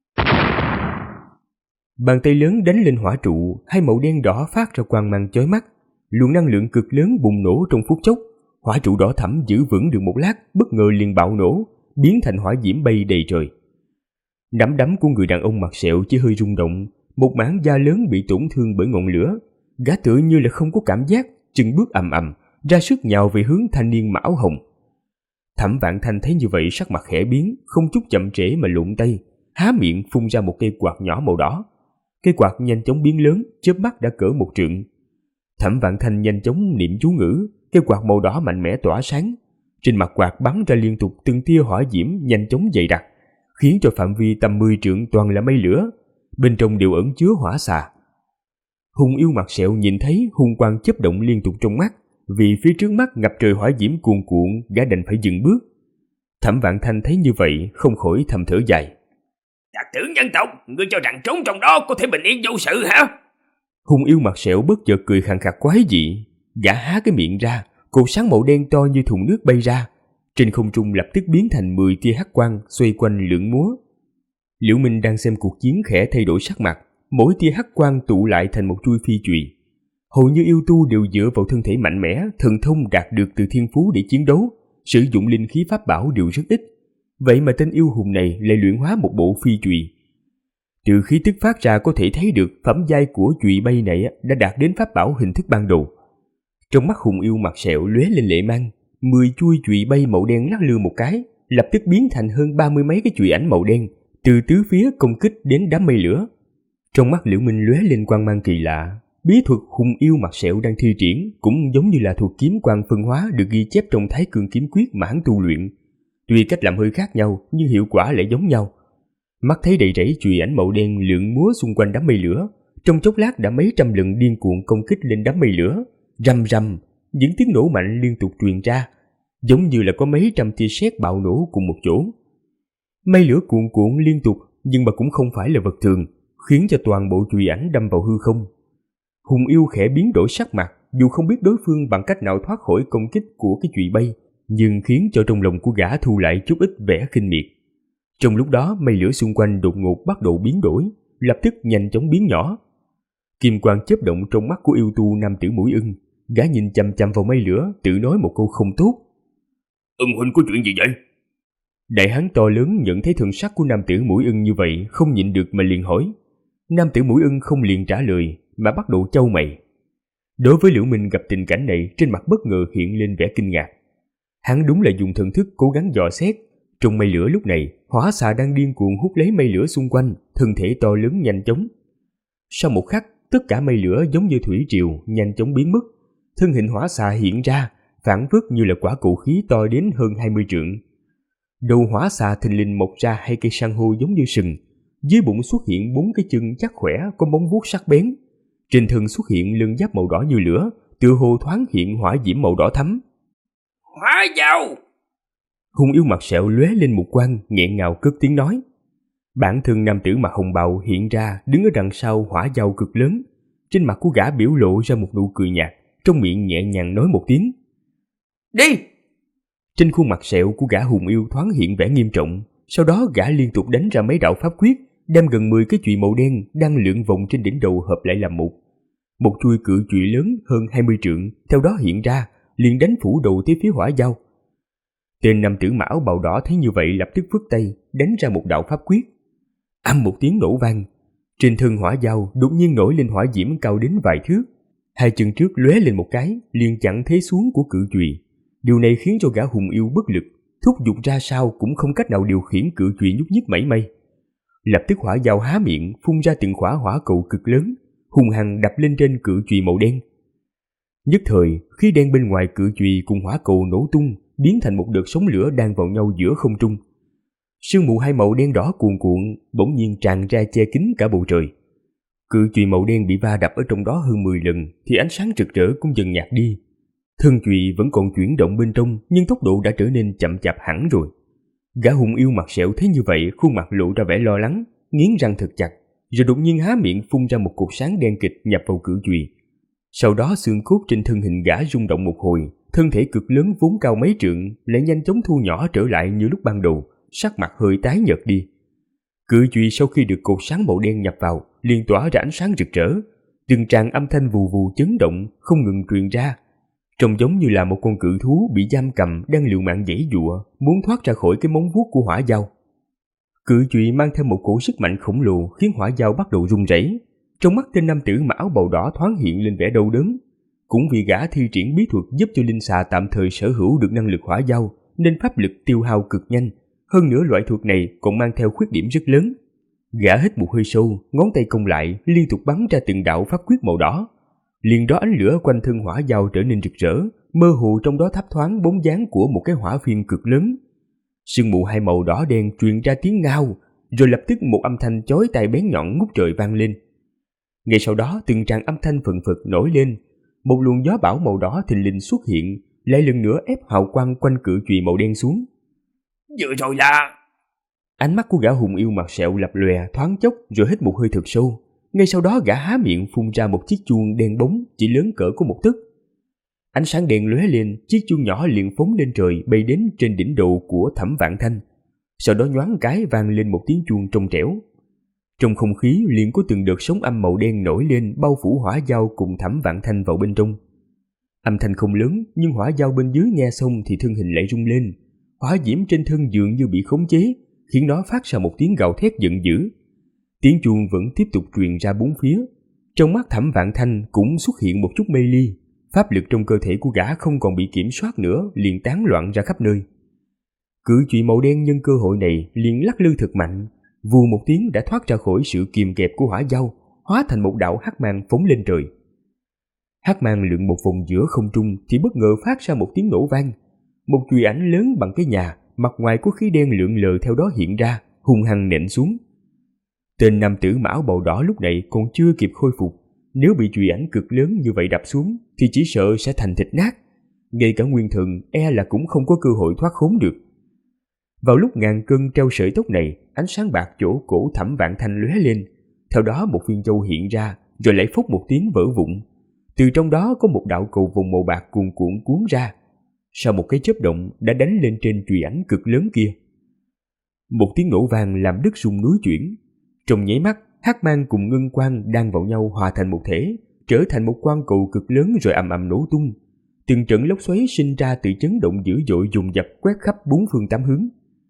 Bàn tay lớn đánh lên hỏa trụ, hai màu đen đỏ phát ra quang mang chói mắt, luồng năng lượng cực lớn bùng nổ trong phút chốc. Hỏa trụ đỏ thẫm giữ vững được một lát, bất ngờ liền bạo nổ, biến thành hỏa diễm bay đầy trời. Nắm đấm của người đàn ông mặt sẹo chỉ hơi rung động, một mảng da lớn bị tổn thương bởi ngọn lửa. Gã tựa như là không có cảm giác, chừng bước ầm ầm, ra sức nhào về hướng thanh niên mão hồng. Thẩm Vạn Thanh thấy như vậy sắc mặt khẽ biến, không chút chậm trễ mà lụng tay, há miệng phun ra một cây quạt nhỏ màu đỏ. Cây quạt nhanh chóng biến lớn, chớp mắt đã cỡ 1 trượng. Thẩm Vạn Thanh nhanh chóng niệm chú ngữ, cái quạt màu đỏ mạnh mẽ tỏa sáng. Trên mặt quạt bắn ra liên tục từng tia hỏa diễm nhanh chóng dày đặc, khiến cho phạm vi tầm 10 trượng toàn là mây lửa, bên trong đều ẩn chứa hỏa xà. Hùng yêu mặt sẹo nhìn thấy hung quang chớp động liên tục trong mắt, vì phía trước mắt ngập trời hỏa diễm cuồn cuộn, gã đành phải dừng bước. Thẩm Vạn Thanh thấy như vậy không khỏi thầm thở dài. Đạt tử nhân tộc, ngươi cho rằng trốn trong đó có thể bình yên vô sự hả? Hùng yêu mặt sẹo bất chợt cười khàn khạc quái dị, gã há cái miệng ra, cột sáng màu đen to như thùng nước bay ra, trên không trung lập tức biến thành 10 tia hắc quang xoay quanh lượn múa. Liễu Minh đang xem cuộc chiến khẽ thay đổi sắc mặt, mỗi tia hắc quang tụ lại thành một chuôi phi chùy. Hầu như yêu tu đều dựa vào thân thể mạnh mẽ, thần thông đạt được từ thiên phú để chiến đấu, sử dụng linh khí pháp bảo đều rất ít. Vậy mà tên yêu hùng này lại luyện hóa một bộ phi chùy. Từ khí tức phát ra có thể thấy được phẩm giai của chùy bay này đã đạt đến pháp bảo hình thức ban đầu. Trong mắt hùng yêu mặt sẹo lóe lên lệ mang, 10 chuôi chùy bay màu đen lắc lư một cái, lập tức biến thành hơn 30 mấy cái chùy ảnh màu đen, từ tứ phía công kích đến đám mây lửa. Trong mắt Liễu Minh lóe lên quang mang kỳ lạ, bí thuật hùng yêu mặt sẹo đang thi triển cũng giống như là thuật kiếm quang phân hóa được ghi chép trong Thái Cương kiếm quyết mà hắn tu luyện. Tuy cách làm hơi khác nhau nhưng hiệu quả lại giống nhau. Mắt thấy đầy rẫy chùy ảnh màu đen lượn múa xung quanh đám mây lửa, trong chốc lát đã mấy trăm lần điên cuồng công kích lên đám mây lửa. Rầm rầm, những tiếng nổ mạnh liên tục truyền ra, giống như là có mấy trăm tia sét bạo nổ cùng một chỗ. Mây lửa cuồn cuộn liên tục, nhưng mà cũng không phải là vật thường, khiến cho toàn bộ chùy ảnh đâm vào hư không. Hùng yêu khẽ biến đổi sắc mặt, dù không biết đối phương bằng cách nào thoát khỏi công kích của cái chùy bay, nhưng khiến cho trong lòng của gã thu lại chút ít vẻ khinh miệt. Trong lúc đó, mây lửa xung quanh đột ngột bắt đầu biến đổi, lập tức nhanh chóng biến nhỏ. Kim quang chớp động trong mắt của yêu tu nam tử mũi ưng, gã nhìn chằm chằm vào mây lửa, tự nói một câu không tốt. Ưng huynh có chuyện gì vậy? Đại hán to lớn nhận thấy thần sắc của nam tử mũi ưng như vậy, không nhịn được mà liền hỏi. Nam tử mũi ưng không liền trả lời, mà bắt đầu chau mày. Đối với Liễu Minh gặp tình cảnh này, trên mặt bất ngờ hiện lên vẻ kinh ngạc. Hắn đúng là dùng thần thức cố gắng dò xét. Trong mây lửa lúc này, hỏa xà đang điên cuồng hút lấy mây lửa xung quanh, thân thể to lớn nhanh chóng. Sau một khắc, tất cả mây lửa giống như thủy triều nhanh chóng biến mất. Thân hình hỏa xà hiện ra, phảng phất như là quả cầu khí to đến hơn 20 trượng. Đầu hỏa xà thình lình mọc ra 2 cây san hô giống như sừng, dưới bụng xuất hiện 4 cái chân chắc khỏe có móng vuốt sắc bén. Trên thân xuất hiện lân giáp màu đỏ như lửa, tựa hồ thoáng hiện hỏa diễm màu đỏ thắm. Hỏa dao! Hùng yêu mặt sẹo lóe lên một quang, nghẹn ngào cất tiếng nói. Bản thân nam tử mặt hồng bào hiện ra, đứng ở đằng sau hỏa dao cực lớn. Trên mặt của gã biểu lộ ra một nụ cười nhạt, trong miệng nhẹ nhàng nói một tiếng. Đi! Trên khuôn mặt sẹo của gã hùng yêu thoáng hiện vẻ nghiêm trọng, sau đó gã liên tục đánh ra mấy đạo pháp quyết, đem gần 10 cái chùy màu đen đang lượn vòng trên đỉnh đầu hợp lại làm một. Một chuôi cự chùy lớn hơn 20 trượng theo đó hiện ra, liền đánh phủ đầu tới phía hỏa dao. Tên nam tử mão bào đỏ thấy như vậy lập tức vứt tay, đánh ra một đạo pháp quyết. Âm một tiếng nổ vang, trên thân hỏa dao đột nhiên nổi lên hỏa diễm cao đến vài thước. 2 chân trước lóe lên một cái, liền chặn thế xuống của cự chùy. Điều này khiến cho gã hùng yêu bất lực, thúc giục ra sao cũng không cách nào điều khiển cự chùy nhúc nhích mảy may. Lập tức hỏa dao há miệng phun ra từng quả hỏa cầu cực lớn, hung hăng đập lên trên cự chùy màu đen. Nhất thời, khí đen bên ngoài cự chùy cùng hỏa cầu nổ tung, biến thành một đợt sóng lửa đang vào nhau giữa không trung. Sương mù 2 màu đen đỏ cuồn cuộn bỗng nhiên tràn ra che kín cả bầu trời. Cự chùy màu đen bị va đập ở trong đó hơn 10 lần thì ánh sáng rực rỡ cũng dần nhạt đi. Thân chùy vẫn còn chuyển động bên trong, nhưng tốc độ đã trở nên chậm chạp hẳn rồi. Gã hùng yêu mặt sẹo thấy như vậy, khuôn mặt lộ ra vẻ lo lắng, nghiến răng thật chặt, rồi đột nhiên há miệng phun ra một cột sáng đen kịt nhập vào cự chùy. Sau đó xương cốt trên thân hình gã rung động một hồi, thân thể cực lớn vốn cao mấy trượng lại nhanh chóng thu nhỏ trở lại như lúc ban đầu, sắc mặt hơi tái nhợt đi. Cự chùy sau khi được cột sáng màu đen nhập vào, liền tỏa ra ánh sáng rực rỡ, từng tràng âm thanh vù vù chấn động không ngừng truyền ra, trông giống như là một con cự thú bị giam cầm đang liều mạng giãy giụa, muốn thoát ra khỏi cái móng vuốt của hỏa dao. Cự chùy mang theo một cổ sức mạnh khổng lồ khiến hỏa dao bắt đầu rung rẩy. Trong mắt tên nam tử mặc áo bào đỏ thoáng hiện lên vẻ đau đớn. Cũng vì gã thi triển bí thuật giúp cho linh xà tạm thời sở hữu được năng lực hỏa dao, nên pháp lực tiêu hao cực nhanh. Hơn nữa loại thuật này còn mang theo khuyết điểm rất lớn. Gã hít một hơi sâu, ngón tay cong lại, liên tục bắn ra từng đạo pháp quyết màu đỏ. Liền đó ánh lửa quanh thân hỏa dao trở nên rực rỡ, mơ hồ trong đó thấp thoáng bóng dáng của một cái hỏa phiên cực lớn. Sương mù hai màu đỏ đen truyền ra tiếng ngao, rồi lập tức một âm thanh chói tai bén nhọn ngút trời vang lên. Ngay sau đó từng tràng âm thanh phừng phực nổi lên, một luồng gió bão màu đỏ thình lình xuất hiện, lại lần nữa ép hào quang quanh cự chùy màu đen xuống. Vừa rồi là... Ánh mắt của gã hùng yêu mặt sẹo lập lòe thoáng chốc rồi hít một hơi thật sâu. Ngay sau đó gã há miệng phun ra một chiếc chuông đen bóng chỉ lớn cỡ của một tấc. Ánh sáng đen lóe lên, chiếc chuông nhỏ liền phóng lên trời bay đến trên đỉnh đầu của Thẩm Vạn Thanh. Sau đó nhoáng cái vang lên một tiếng chuông trong trẻo. Trong không khí liền có từng đợt sóng âm màu đen nổi lên bao phủ hỏa dao cùng Thẩm Vạn Thanh vào bên trong. Âm thanh không lớn nhưng hỏa dao bên dưới nghe xong thì thân hình lại rung lên. Hỏa diễm trên thân dường như bị khống chế, khiến nó phát ra một tiếng gào thét giận dữ. Tiếng chuông vẫn tiếp tục truyền ra bốn phía. Trong mắt Thẩm Vạn Thanh cũng xuất hiện một chút mê ly. Pháp lực trong cơ thể của gã không còn bị kiểm soát nữa, liền tán loạn ra khắp nơi. Cự chùy màu đen nhân cơ hội này liền lắc lư thật mạnh, vù một tiếng đã thoát ra khỏi sự kìm kẹp của hỏa dao, hóa thành một đạo hắc mang phóng lên trời. Hắc mang lượn một vòng giữa không trung thì bất ngờ phát ra một tiếng nổ vang. Một chùy ảnh lớn bằng cái nhà, mặt ngoài có khí đen lượn lờ theo đó hiện ra, hung hăng nện xuống. Tên nam tử mão bầu đỏ lúc này còn chưa kịp khôi phục, nếu bị chùy ảnh cực lớn như vậy đập xuống thì chỉ sợ sẽ thành thịt nát. Ngay cả nguyên thần e là cũng không có cơ hội thoát khốn được. Vào lúc ngàn cân treo sợi tóc này, ánh sáng bạc chỗ cổ Thẩm Vạn Thanh lóe lên, theo đó một viên châu hiện ra, rồi lại phốc một tiếng vỡ vụn. Từ trong đó có một đạo cầu vồng màu bạc cuồn cuộn cuốn ra, sau một cái chớp động đã đánh lên trên chùy ảnh cực lớn kia. Một tiếng nổ vang làm đất rung núi chuyển. Trong nháy mắt, hắc mang cùng ngân quang đan vào nhau hòa thành một thể, trở thành một quang cầu cực lớn rồi ầm ầm nổ tung. Từng trận lốc xoáy sinh ra từ chấn động dữ dội dồn dập quét khắp bốn phương tám hướng.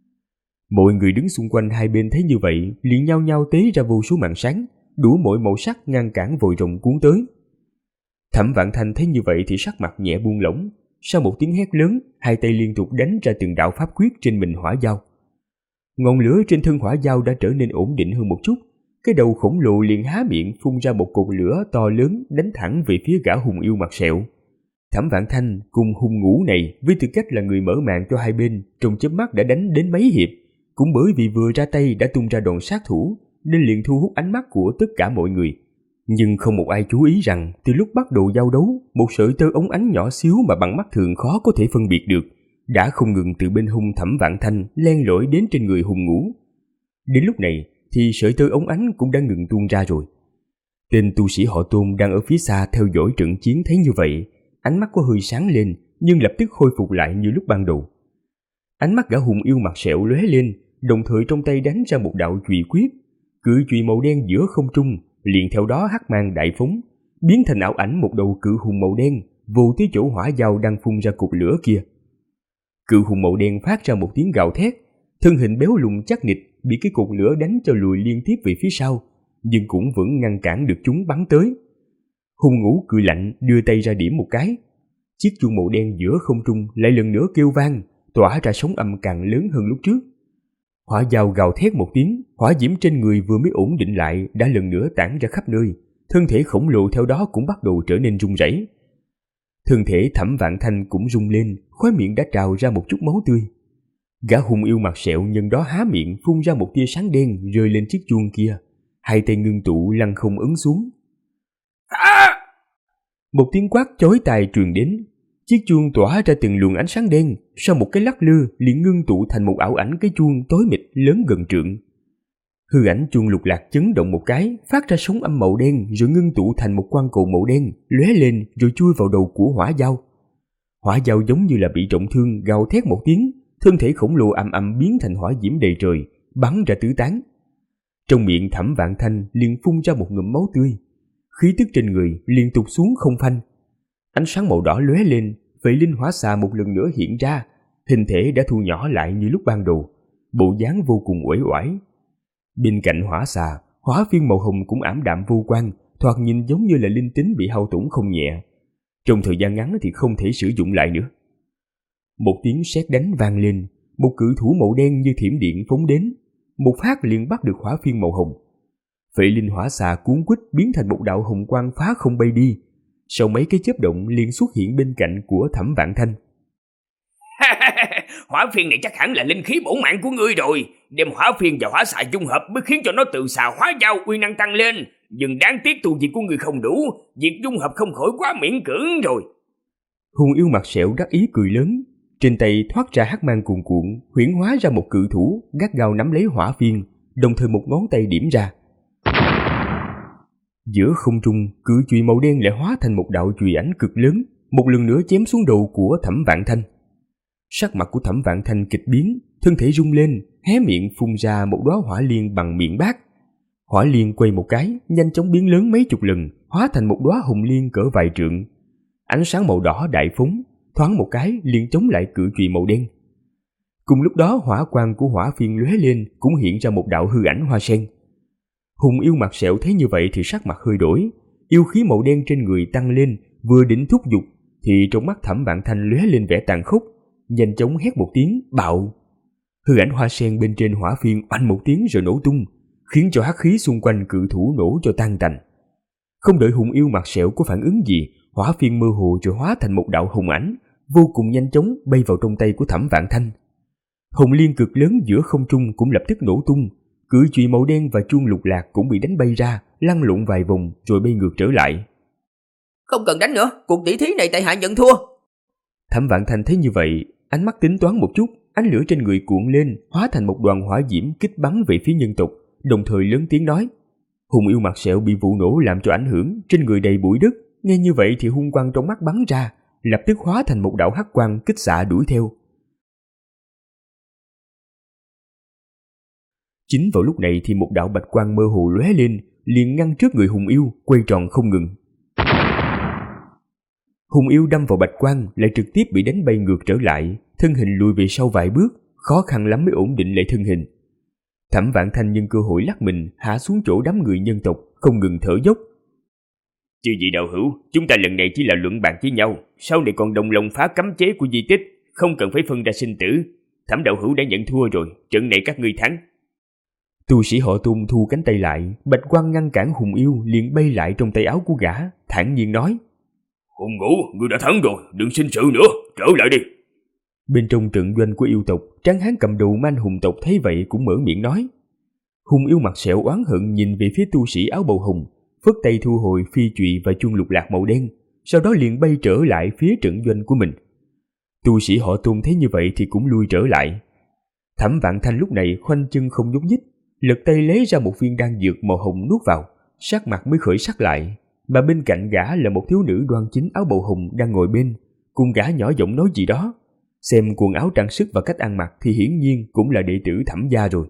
Mọi người đứng xung quanh hai bên thấy như vậy, liền nhao nhao tế ra vô số màn sáng, đủ mọi màu sắc ngăn cản vòi rồng cuốn tới. Thẩm Vạn Thanh thấy như vậy thì sắc mặt nhẹ buông lỏng, sau một tiếng hét lớn, hai tay liên tục đánh ra từng đạo pháp quyết trên mình hỏa dao. Ngọn lửa trên thân hỏa dao đã trở nên ổn định hơn một chút, cái đầu khổng lồ liền há miệng phun ra một cột lửa to lớn đánh thẳng về phía gã hùng yêu mặt sẹo. Thẩm Vạn Thanh cùng hùng ngũ này với tư cách là người mở màn cho hai bên, trong chớp mắt đã đánh đến mấy hiệp, cũng bởi vì vừa ra tay đã tung ra đòn sát thủ nên liền thu hút ánh mắt của tất cả mọi người. Nhưng không một ai chú ý rằng từ lúc bắt đầu giao đấu, một sợi tơ ống ánh nhỏ xíu mà bằng mắt thường khó có thể phân biệt được đã không ngừng từ bên hông Thẩm Vạn Thanh len lỏi đến trên người hùng ngũ. Đến lúc này thì sợi tơ ống ánh cũng đã ngừng tuôn ra rồi. Tên tu sĩ họ Tôn đang ở phía xa theo dõi trận chiến thấy như vậy, ánh mắt có hơi sáng lên nhưng lập tức khôi phục lại như lúc ban đầu. Ánh mắt gã hùng yêu mặt sẹo lóe lên, đồng thời trong tay đánh ra một đạo chùy quyết. Cự chùy màu đen giữa không trung, liền theo đó hắc mang đại phóng, biến thành ảo ảnh một đầu cự hùng màu đen, vồ tới chỗ hỏa dao đang phun ra cục lửa kia. Cự hùng màu đen phát ra một tiếng gào thét, thân hình béo lùn chắc nịch bị cái cục lửa đánh cho lùi liên tiếp về phía sau, nhưng cũng vẫn ngăn cản được chúng bắn tới. Hùng ngũ cười lạnh đưa tay ra điểm một cái, chiếc chuông màu đen giữa không trung lại lần nữa kêu vang, tỏa ra sóng âm càng lớn hơn lúc trước. Hỏa dao gào thét một tiếng, hỏa diễm trên người vừa mới ổn định lại đã lần nữa tản ra khắp nơi, thân thể khổng lồ theo đó cũng bắt đầu trở nên run rẩy. Thân thể Thẩm Vạn Thanh cũng rung lên, khóe miệng đã trào ra một chút máu tươi. Gã hùng yêu mặt sẹo nhân đó há miệng phun ra một tia sáng đen rơi lên chiếc chuông kia, hai tay ngưng tụ lăng không ấn xuống. Một tiếng quát chói tai truyền đến, chiếc chuông tỏa ra từng luồng ánh sáng đen, sau một cái lắc lư liền ngưng tụ thành một ảo ảnh cái chuông tối mịt lớn gần trượng. Hư ảnh chuông lục lạc chấn động một cái, phát ra sóng âm màu đen rồi ngưng tụ thành một quang cầu màu đen, lóe lên rồi chui vào đầu của hỏa dao. Hỏa dao giống như là bị trọng thương, gào thét một tiếng, thân thể khổng lồ ầm ầm biến thành hỏa diễm đầy trời, bắn ra tứ tán. Trong miệng Thẩm Vạn Thanh liền phun ra một ngụm máu tươi, khí tức trên người liên tục xuống không phanh. Ánh sáng màu đỏ lóe lên, vậy linh hỏa xà một lần nữa hiện ra, hình thể đã thu nhỏ lại như lúc ban đầu, bộ dáng vô cùng uể oải. Bên cạnh hỏa xà, hỏa phiên màu hồng cũng ảm đạm vô quang, thoạt nhìn giống như là linh tính bị hao tổn không nhẹ. Trong thời gian ngắn thì không thể sử dụng lại nữa. Một tiếng sét đánh vang lên, một cự thủ màu đen như thiểm điện phóng đến, một phát liền bắt được hỏa phiên màu hồng. Phệ linh hỏa xà cuốn quýt biến thành một đạo hồng quang phá không bay đi. Sau mấy cái chớp động liền xuất hiện bên cạnh của Thẩm Vạn Thanh. Hỏa phiên này chắc hẳn là linh khí bổn mạng của ngươi rồi. Đem hỏa phiên và hỏa xạ dung hợp mới khiến cho nó từ xà hóa dao uy năng tăng lên. Nhưng đáng tiếc tu vi của ngươi không đủ, việc dung hợp không khỏi quá miễn cưỡng rồi. Hùng yêu mặt sẹo đắc ý cười lớn, trên tay thoát ra hắc mang cuồn cuộn, huyễn hóa ra một cự thủ gắt gao nắm lấy hỏa phiên, đồng thời một ngón tay điểm ra. Giữa không trung, cự chùy màu đen lại hóa thành một đạo chùy ảnh cực lớn, một lần nữa chém xuống đầu của Thẩm Vạn Thanh. Sắc mặt của Thẩm Vạn Thanh kịch biến, thân thể rung lên, hé miệng phun ra một đóa hỏa liên bằng miệng bát. Hỏa liên quay một cái, nhanh chóng biến lớn mấy chục lần, hóa thành một đóa hồng liên cỡ vài trượng. Ánh sáng màu đỏ đại phóng, thoáng một cái liền chống lại cự chùy màu đen. Cùng lúc đó hỏa quang của hỏa phiên lóe lên, cũng hiện ra một đạo hư ảnh hoa sen. Hùng yêu mặt sẹo thấy như vậy thì sắc mặt hơi đổi, yêu khí màu đen trên người tăng lên, vừa định thúc giục thì trong mắt Thẩm Vạn Thanh lóe lên vẻ tàn khốc, nhanh chóng hét một tiếng bạo. Hư ảnh hoa sen bên trên hỏa phiên oanh một tiếng rồi nổ tung, khiến cho hắc khí xung quanh cự thủ nổ cho tan tành. Không đợi Hùng yêu mặt sẹo có phản ứng gì, hỏa phiên mơ hồ rồi hóa thành một đạo hồng ảnh, vô cùng nhanh chóng bay vào trong tay của Thẩm Vạn Thanh. Hồng liên cực lớn giữa không trung cũng lập tức nổ tung, cự chùy màu đen và chuông lục lạc cũng bị đánh bay ra, lăn lộn vài vòng rồi bay ngược trở lại. Không cần đánh nữa, cuộc tỷ thí này tại hạ nhận thua. Thẩm Vạn Thanh thấy như vậy, ánh mắt tính toán một chút, ánh lửa trên người cuộn lên, hóa thành một đoàn hỏa diễm kích bắn về phía nhân tộc, đồng thời lớn tiếng nói. Hùng yêu mặt sẹo bị vụ nổ làm cho ảnh hưởng, trên người đầy bụi đất, nghe như vậy thì hung quang trong mắt bắn ra, lập tức hóa thành một đạo hắc quang kích xạ đuổi theo. Chính vào lúc này thì một đạo bạch quang mơ hồ lóe lên, liền ngăn trước người Hùng yêu, quay tròn không ngừng. Hùng yêu đâm vào bạch quang, lại trực tiếp bị đánh bay ngược trở lại, thân hình lùi về sau vài bước, khó khăn lắm mới ổn định lại thân hình. Thẩm Vạn Thanh nhân cơ hội lắc mình hạ xuống chỗ đám người nhân tộc, không ngừng thở dốc. Chư vị đạo hữu, chúng ta lần này chỉ là luận bàn với nhau, sau này còn đồng lòng phá cấm chế của di tích, không cần phải phân ra sinh tử. Thẩm đạo hữu đã nhận thua rồi, trận này các ngươi thắng. Tu sĩ họ Tôn thu cánh tay lại, bạch quang ngăn cản Hùng yêu liền bay lại trong tay áo của gã, thản nhiên nói. Hùng Ngũ, ngươi đã thắng rồi, đừng sinh sự nữa, trở lại đi. Bên trong trận doanh của yêu tộc, tráng hán cầm đầu Man Hùng tộc thấy vậy cũng mở miệng nói. Hùng yêu mặt sẹo oán hận nhìn về phía tu sĩ áo bào hồng, phất tay thu hồi phi chùy và chuông lục lạc màu đen, sau đó liền bay trở lại phía trận doanh của mình. Tu sĩ họ Tôn thấy như vậy thì cũng lui trở lại. Thẩm Vạn Thanh lúc này khoanh chân không nhúc nhích, lật tay lấy ra một viên đan dược màu hồng nuốt vào, sắc mặt mới khởi sắc lại, mà bên cạnh gã là một thiếu nữ đoan chính áo bào hồng đang ngồi bên, cùng gã nhỏ giọng nói gì đó. Xem quần áo trang sức và cách ăn mặc thì hiển nhiên cũng là đệ tử Thẩm gia rồi.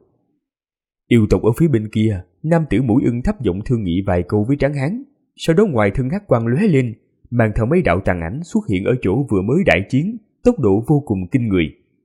Yêu tộc ở phía bên kia, nam tử mũi ưng thấp giọng thương nghị vài câu với tráng hán, sau đó ngoài thân hắc quang lóe lên, mang theo mấy đạo tàn ảnh xuất hiện ở chỗ vừa mới đại chiến, tốc độ vô cùng kinh người.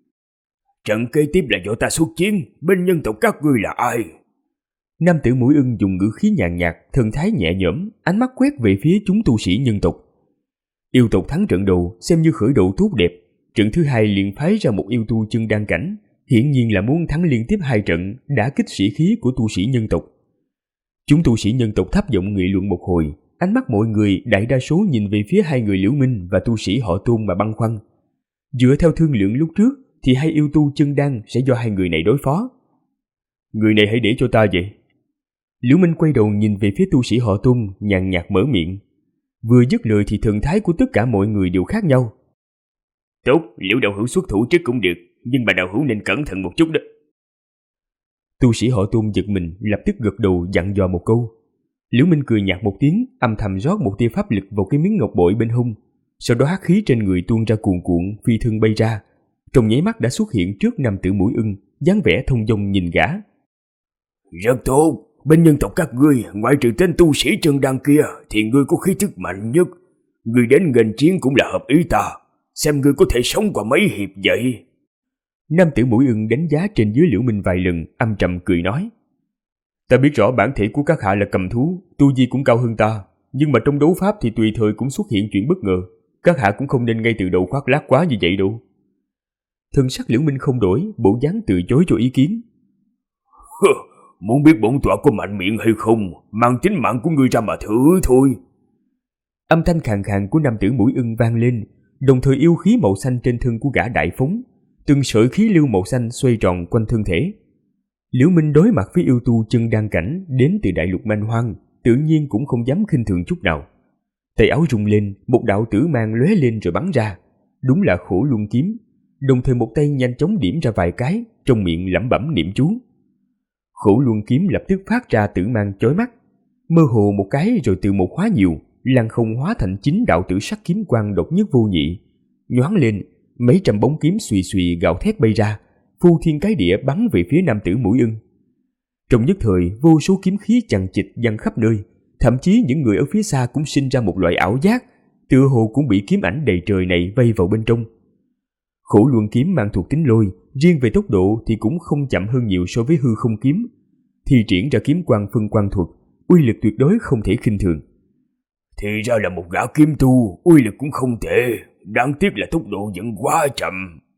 Trận kế tiếp là do ta xuất chiến, bên nhân tộc các ngươi là ai? Nam tử mũi ưng dùng ngữ khí nhàn nhạt, thần thái nhẹ nhõm, ánh mắt quét về phía chúng tu sĩ nhân tộc. Yêu tộc thắng trận đầu xem như khởi đầu tốt đẹp, trận thứ hai liền phái ra một yêu tu chân đan cảnh, hiển nhiên là muốn thắng liên tiếp 2 trận, đã kích sĩ khí của tu sĩ nhân tộc. Chúng tu sĩ nhân tộc thấp giọng nghị luận một hồi, ánh mắt mọi người đại đa số nhìn về phía hai người Liễu Minh và tu sĩ họ Tôn mà băn khoăn. Dựa theo thương lượng lúc trước thì hai yêu tu chân đan sẽ do hai người này đối phó. Người này hãy để cho ta vậy. Liễu Minh quay đầu nhìn về phía tu sĩ họ Tôn, nhàn nhạt mở miệng. Vừa dứt lời thì thần thái của tất cả mọi người đều khác nhau. Tốt, Liễu đạo hữu xuất thủ trước cũng được, nhưng mà đạo hữu nên cẩn thận một chút đó. Tu sĩ họ Tôn giật mình, lập tức gật đầu dặn dò một câu. Liễu Minh cười nhạt một tiếng, âm thầm rót một tia pháp lực vào cái miếng ngọc bội bên hông, sau đó hắc khí trên người tuôn ra cuồn cuộn, phi thân bay ra, trong nháy mắt đã xuất hiện trước nam tử mũi ưng, dáng vẻ thông dong nhìn gã. Rất tốt, bên nhân tộc các ngươi, ngoại trừ tên tu sĩ chân đan kia, thì ngươi có khí tức mạnh nhất. Ngươi đến nghênh chiến cũng là hợp ý ta, xem ngươi có thể sống qua mấy hiệp vậy. Nam tử mũi ưng đánh giá trên dưới Liễu Minh vài lần, âm trầm cười nói. Ta biết rõ bản thể của các hạ là cầm thú, tu vi cũng cao hơn ta, nhưng mà trong đấu pháp thì tùy thời cũng xuất hiện chuyện bất ngờ. Các hạ cũng không nên ngay từ đầu khoác lác quá như vậy đâu. Thân sắc Liễu Minh không đổi, bộ dáng từ chối cho ý kiến. Muốn biết bổn tọa có mạnh miệng hay không, mang tính mạng của ngươi ra mà thử thôi. Âm thanh khàn khàn của nam tử mũi ưng vang lên, đồng thời yêu khí màu xanh trên thân của gã đại phóng, từng sợi khí lưu màu xanh xoay tròn quanh thân thể. Liễu Minh đối mặt với yêu tu chân đan cảnh đến từ đại lục man hoang, tự nhiên cũng không dám khinh thường chút nào. Tay áo rung lên, một đạo tử mang lóe lên rồi bắn ra, đúng là Khổ Luân kiếm. Đồng thời một tay nhanh chóng điểm ra vài cái, trong miệng lẩm bẩm niệm chú. Khổ Luân kiếm lập tức phát ra tử mang chói mắt, mơ hồ một cái rồi từ một hóa nhiều, lăng không hóa thành 9 đạo tử sắc kiếm quang độc nhất vô nhị. Nhoáng lên, mấy trăm bóng kiếm xùy xùy gào thét bay ra, phu thiên cái địa bắn về phía nam tử mũi ưng. Trong nhất thời, vô số kiếm khí chằng chịt văng khắp nơi, thậm chí những người ở phía xa cũng sinh ra một loại ảo giác, tựa hồ cũng bị kiếm ảnh đầy trời này vây vào bên trong. Khổ Luân kiếm mang thuộc tính lôi, riêng về tốc độ thì cũng không chậm hơn nhiều so với hư không kiếm. Thi triển ra kiếm quang phân quang thuật, uy lực tuyệt đối không thể khinh thường. Thì ra là một gã kiếm tu, uy lực cũng không tệ, đáng tiếc là tốc độ vẫn quá chậm.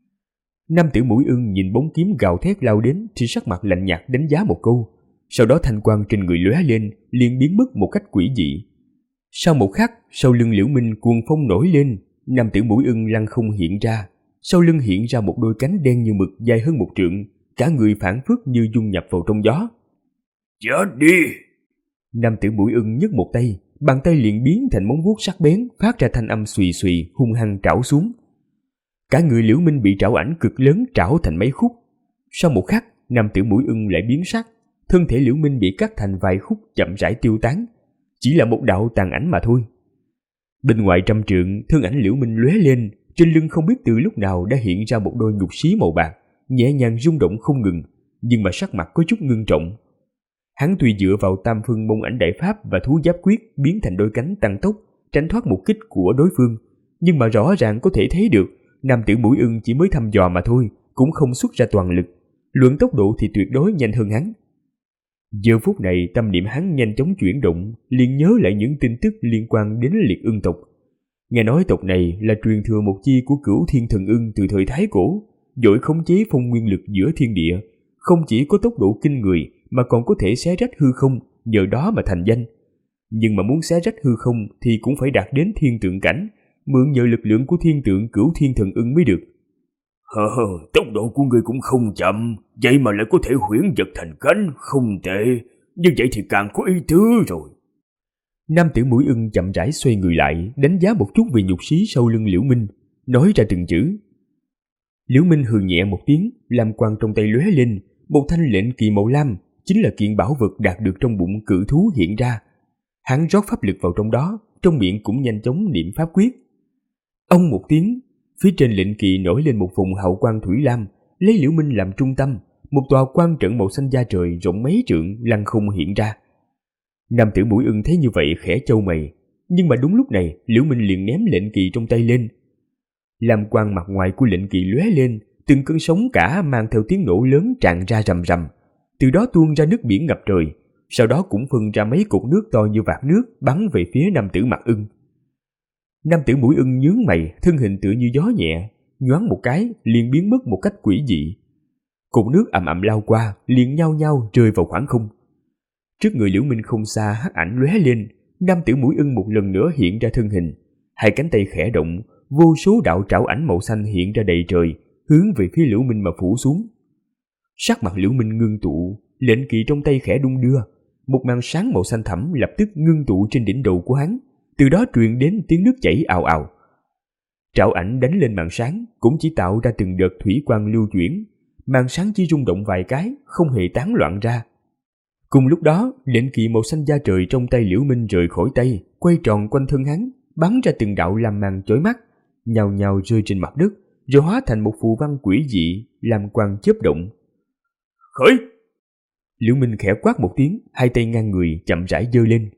Nam tử mũi ưng nhìn bóng kiếm gào thét lao đến thì sắc mặt lạnh nhạt đánh giá một câu, sau đó thanh quang trên người lóe lên, liền biến mất một cách quỷ dị. Sau một khắc, sau lưng Liễu Minh cuồng phong nổi lên, nam tử mũi ưng lăng không hiện ra, sau lưng hiện ra một đôi cánh đen như mực dài hơn 1 trượng, cả người phảng phất như dung nhập vào trong gió. Chết đi! Nam tử mũi ưng nhấc một tay, bàn tay liền biến thành móng vuốt sắc bén, phát ra thanh âm xùy xùy, hung hăng trảo xuống. Cả người Liễu Minh bị trảo ảnh cực lớn trảo thành mấy khúc. Sau một khắc, nam tử mũi ưng lại biến sắc, thân thể Liễu Minh bị cắt thành vài khúc chậm rãi tiêu tán, chỉ là một đạo tàn ảnh mà thôi. Bên ngoài 100 trượng, thân ảnh Liễu Minh lóe lên, trên lưng không biết từ lúc nào đã hiện ra một đôi nhục xí màu bạc, nhẹ nhàng rung động không ngừng, nhưng mà sắc mặt có chút ngưng trọng. Hắn tuy dựa vào Tam Phương Mông Ảnh Đại Pháp và Thú Giáp Quyết biến thành đôi cánh tăng tốc, tránh thoát một kích của đối phương, nhưng mà rõ ràng có thể thấy được nam tử mũi ưng chỉ mới thăm dò mà thôi, cũng không xuất ra toàn lực. Luận tốc độ thì tuyệt đối nhanh hơn hắn. Giờ phút này tâm niệm hắn nhanh chóng chuyển động, liền nhớ lại những tin tức liên quan đến liệt ưng tộc. Nghe nói tộc này là truyền thừa một chi của Cửu Thiên Thần Ưng từ thời Thái Cổ, giỏi khống chế phong nguyên lực giữa thiên địa, không chỉ có tốc độ kinh người mà còn có thể xé rách hư không, nhờ đó mà thành danh. Nhưng mà muốn xé rách hư không thì cũng phải đạt đến thiên tượng cảnh, mượn nhờ lực lượng của thiên tượng Cửu Thiên Thần Ưng mới được. Tốc độ của ngươi cũng không chậm, vậy mà lại có thể huyễn vật thành cánh, không tệ, như vậy thì càng có ý tứ rồi. Nam tử mũi ưng chậm rãi xoay người lại, đánh giá một chút về nhục xí sau lưng Liễu Minh, nói ra từng chữ. Liễu Minh hừ nhẹ một tiếng, lam quang trong tay lóe lên, một thanh lệnh kỳ màu lam, chính là kiện bảo vật đạt được trong bụng cự thú hiện ra. Hắn rót pháp lực vào trong đó, trong miệng cũng nhanh chóng niệm pháp quyết. Ông một tiếng, phía trên lệnh kỳ nổi lên một vùng hào quang thủy lam, lấy Liễu Minh làm trung tâm, một tòa quan trận màu xanh da trời rộng mấy trượng lăng không hiện ra. Nam tử mũi ưng thấy như vậy khẽ chau mày, nhưng mà đúng lúc này Liễu Minh liền ném lệnh kỳ trong tay lên. Lam quang mặt ngoài của lệnh kỳ lóe lên, từng cơn sóng cả mang theo tiếng nổ lớn tràn ra rầm rầm, từ đó tuôn ra nước biển ngập trời, sau đó cũng phân ra mấy cột nước to như vạc nước bắn về phía nam tử mặt ưng. Nam tử mũi ưng nhướng mày, thân hình tựa như gió nhẹ, nhoáng một cái liền biến mất một cách quỷ dị. Cột nước ầm ầm lao qua, liền nhao nhao rơi vào khoảng không. Trước người Liễu Minh không xa hắc ảnh lóe lên, nam tử mũi ưng một lần nữa hiện ra thân hình, hai cánh tay khẽ động, vô số đạo trảo ảnh màu xanh hiện ra đầy trời, hướng về phía Liễu Minh mà phủ xuống. Sắc mặt Liễu Minh ngưng tụ, lệnh kỳ trong tay khẽ đung đưa, một màn sáng màu xanh thẳm lập tức ngưng tụ trên đỉnh đầu của hắn, từ đó truyền đến tiếng nước chảy ào ào. Trảo ảnh đánh lên màn sáng cũng chỉ tạo ra từng đợt thủy quang lưu chuyển, màn sáng chỉ rung động vài cái, không hề tán loạn ra. Cùng lúc đó, lệnh kỳ màu xanh da trời trong tay Liễu Minh rời khỏi tay, quay tròn quanh thân hắn, bắn ra từng đạo lam mang chói mắt, nhào nhào rơi trên mặt đất, rồi hóa thành một phù văn quỷ dị, làm quang chớp động. Khởi! Liễu Minh khẽ quát một tiếng, hai tay ngang người chậm rãi giơ lên.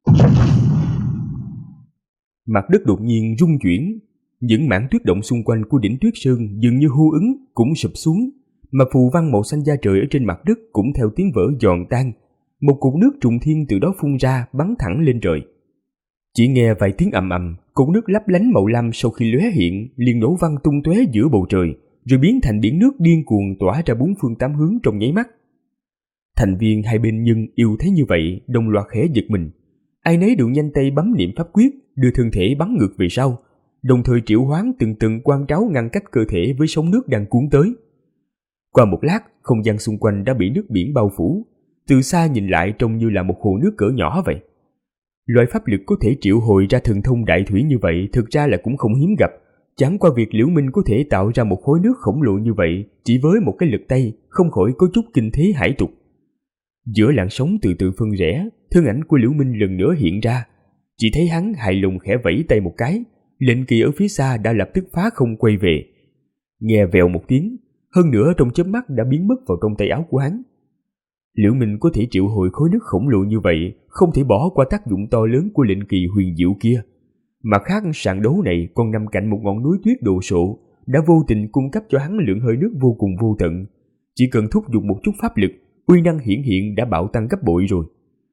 Mặt đất đột nhiên rung chuyển, những mảng tuyết động xung quanh của đỉnh Tuyết Sơn dường như hô ứng cũng sụp xuống, mà phù văn màu xanh da trời ở trên mặt đất cũng theo tiếng vỡ giòn tan, một cột nước trùng thiên từ đó phun ra bắn thẳng lên trời. Chỉ nghe vài tiếng ầm ầm, cột nước lấp lánh màu lam sau khi lóe hiện liền nổ văng tung tóe giữa bầu trời, rồi biến thành biển nước điên cuồng tỏa ra bốn phương tám hướng trong nháy mắt. Thành viên hai bên nhân yêu thấy như vậy đồng loạt khẽ giật mình, Ai nấy đều nhanh tay bấm niệm pháp quyết, đưa thân thể bắn ngược về sau, đồng thời triệu hoán từng quan tráo ngăn cách cơ thể với sóng nước đang cuốn tới. Qua một lát, không gian xung quanh đã bị nước biển bao phủ, từ xa nhìn lại trông như là một hồ nước cỡ nhỏ vậy. Loại pháp lực có thể triệu hồi ra thần thông đại thủy như vậy thực ra là cũng không hiếm gặp. Chẳng qua việc Liễu Minh có thể tạo ra một khối nước khổng lồ như vậy chỉ với một cái lực tay không khỏi có chút kinh thế hải tục. Giữa làn sóng từ từ phân rẽ, thân ảnh của Liễu Minh lần nữa hiện ra. Chỉ thấy hắn hài lòng khẽ vẫy tay một cái, lệnh kỳ ở phía xa đã lập tức phá không quay về. Nghe vèo một tiếng, hơn nữa trong chớp mắt đã biến mất vào trong tay áo của hắn. Liễu Minh có thể triệu hồi khối nước khổng lồ như vậy, không thể bỏ qua tác dụng to lớn của lệnh kỳ huyền diệu kia. Mặt khác, sàn đấu này còn nằm cạnh một ngọn núi tuyết đồ sộ, đã vô tình cung cấp cho hắn lượng hơi nước vô cùng vô tận. Chỉ cần thúc giục một chút pháp lực, uy năng hiển hiện đã bạo tăng gấp bội rồi.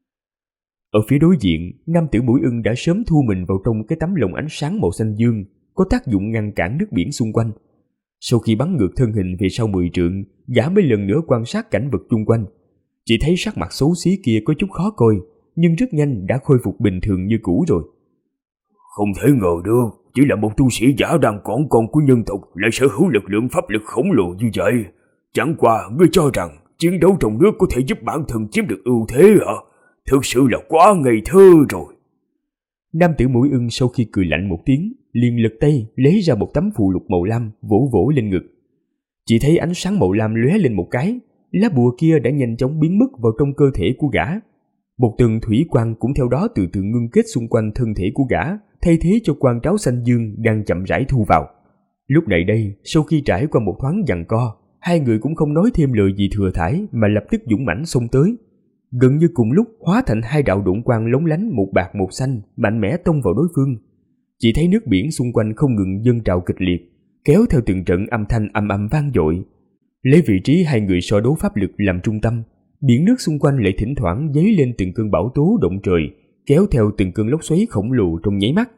Ở phía đối diện, nam tử mũi ưng đã sớm thu mình vào trong cái tấm lồng ánh sáng màu xanh dương, có tác dụng ngăn cản nước biển xung quanh. Sau khi bắn ngược thân hình về sau 10 trượng, gã mới lần nữa quan sát cảnh vật chung quanh. Chỉ thấy sắc mặt xấu xí kia có chút khó coi, nhưng rất nhanh đã khôi phục bình thường như cũ rồi. Không thể ngờ được, chỉ là một tu sĩ giả đang còn con của nhân tộc lại sở hữu lực lượng pháp lực khổng lồ như vậy. Chẳng qua ngươi cho rằng chiến đấu trong nước có thể giúp bản thân chiếm được ưu thế hả? Thực sự là quá ngây thơ rồi. Nam tử mũi ưng sau khi cười lạnh một tiếng, liền lật tay lấy ra một tấm phù lục màu lam vỗ vỗ lên ngực. Chỉ thấy ánh sáng màu lam lóe lên một cái, lá bùa kia đã nhanh chóng biến mất vào trong cơ thể của gã. Một tầng thủy quang cũng theo đó từ từ ngưng kết xung quanh thân thể của gã, thay thế cho quang tráo xanh dương đang chậm rãi thu vào. Lúc này đây, sau khi trải qua một thoáng giằng co, hai người cũng không nói thêm lời gì thừa thãi mà lập tức dũng mãnh xông tới. Gần như cùng lúc hóa thành hai đạo độn quang lóng lánh một bạc một xanh, mạnh mẽ tông vào đối phương. Chỉ thấy nước biển xung quanh không ngừng dâng trào kịch liệt, kéo theo từng trận âm thanh ầm ầm vang dội. Lấy vị trí hai người so đấu pháp lực làm trung tâm, biển nước xung quanh lại thỉnh thoảng dấy lên từng cơn bão tố động trời, kéo theo từng cơn lốc xoáy khổng lồ trong nháy mắt.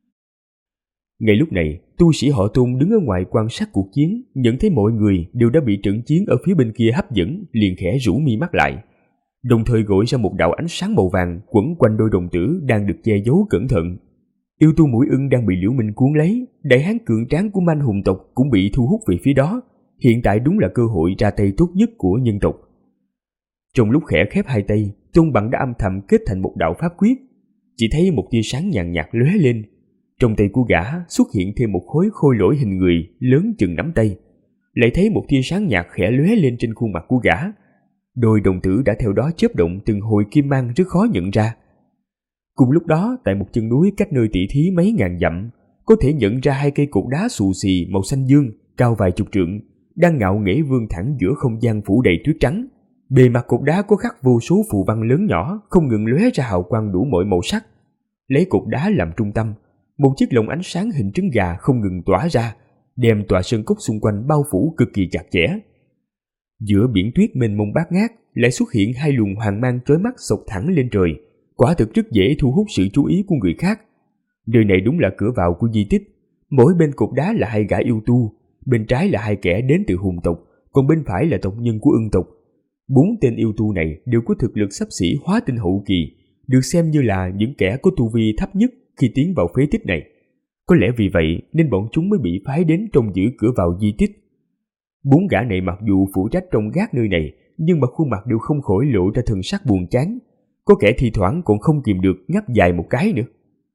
Ngay lúc này, tu sĩ họ Tôn đứng ở ngoài quan sát cuộc chiến, nhận thấy mọi người đều đã bị trận chiến ở phía bên kia hấp dẫn, liền khẽ rũ mi mắt lại, đồng thời gọi ra một đạo ánh sáng màu vàng quẩn quanh đôi đồng tử đang được che giấu cẩn thận. Yêu tu mũi ưng đang bị Liễu Minh cuốn lấy, đại hán cường tráng của Manh hùng tộc cũng bị thu hút về phía đó. Hiện tại đúng là cơ hội ra tay tốt nhất của nhân tộc. Trong lúc khẽ khép hai tay, Tôn Bằng đã âm thầm kết thành một đạo pháp quyết. Chỉ thấy một tia sáng nhàn nhạt lóe lên. Trong tay của gã xuất hiện thêm một khối khôi lỗi hình người lớn chừng nắm tay. Lại thấy một tia sáng nhạt khẽ lóe lên trên khuôn mặt của gã. Đôi đồng tử đã theo đó chớp động từng hồi kim mang rất khó nhận ra. Cùng lúc đó, tại một chân núi cách nơi tỷ thí mấy ngàn dặm, có thể nhận ra hai cây cột đá xù xì màu xanh dương, cao vài chục trượng, đang ngạo nghễ vươn thẳng giữa không gian phủ đầy tuyết trắng. Bề mặt cột đá có khắc vô số phù văn lớn nhỏ, không ngừng lóe ra hào quang đủ mọi màu sắc. Lấy cột đá làm trung tâm, một chiếc lồng ánh sáng hình trứng gà không ngừng tỏa ra, đem tòa sơn cốc xung quanh bao phủ cực kỳ chặt chẽ. Giữa biển tuyết mênh mông bát ngát lại xuất hiện hai luồng hoàng mang chói mắt xộc thẳng lên trời, quả thực rất dễ thu hút sự chú ý của người khác. Nơi này đúng là cửa vào của di tích. Mỗi bên cột đá là hai gã yêu tu, bên trái là hai kẻ đến từ hùng tộc, còn bên phải là tộc nhân của ưng tộc. 4 tên yêu tu này đều có thực lực xấp xỉ hóa tinh hậu kỳ, được xem như là những kẻ có tu vi thấp nhất khi tiến vào phế tích này. Có lẽ vì vậy nên bọn chúng mới bị phái đến trông giữ cửa vào di tích. 4 gã này mặc dù phụ trách trông gác nơi này, nhưng mà khuôn mặt đều không khỏi lộ ra thần sắc buồn chán. Có kẻ thi thoảng còn không kìm được ngáp dài một cái nữa.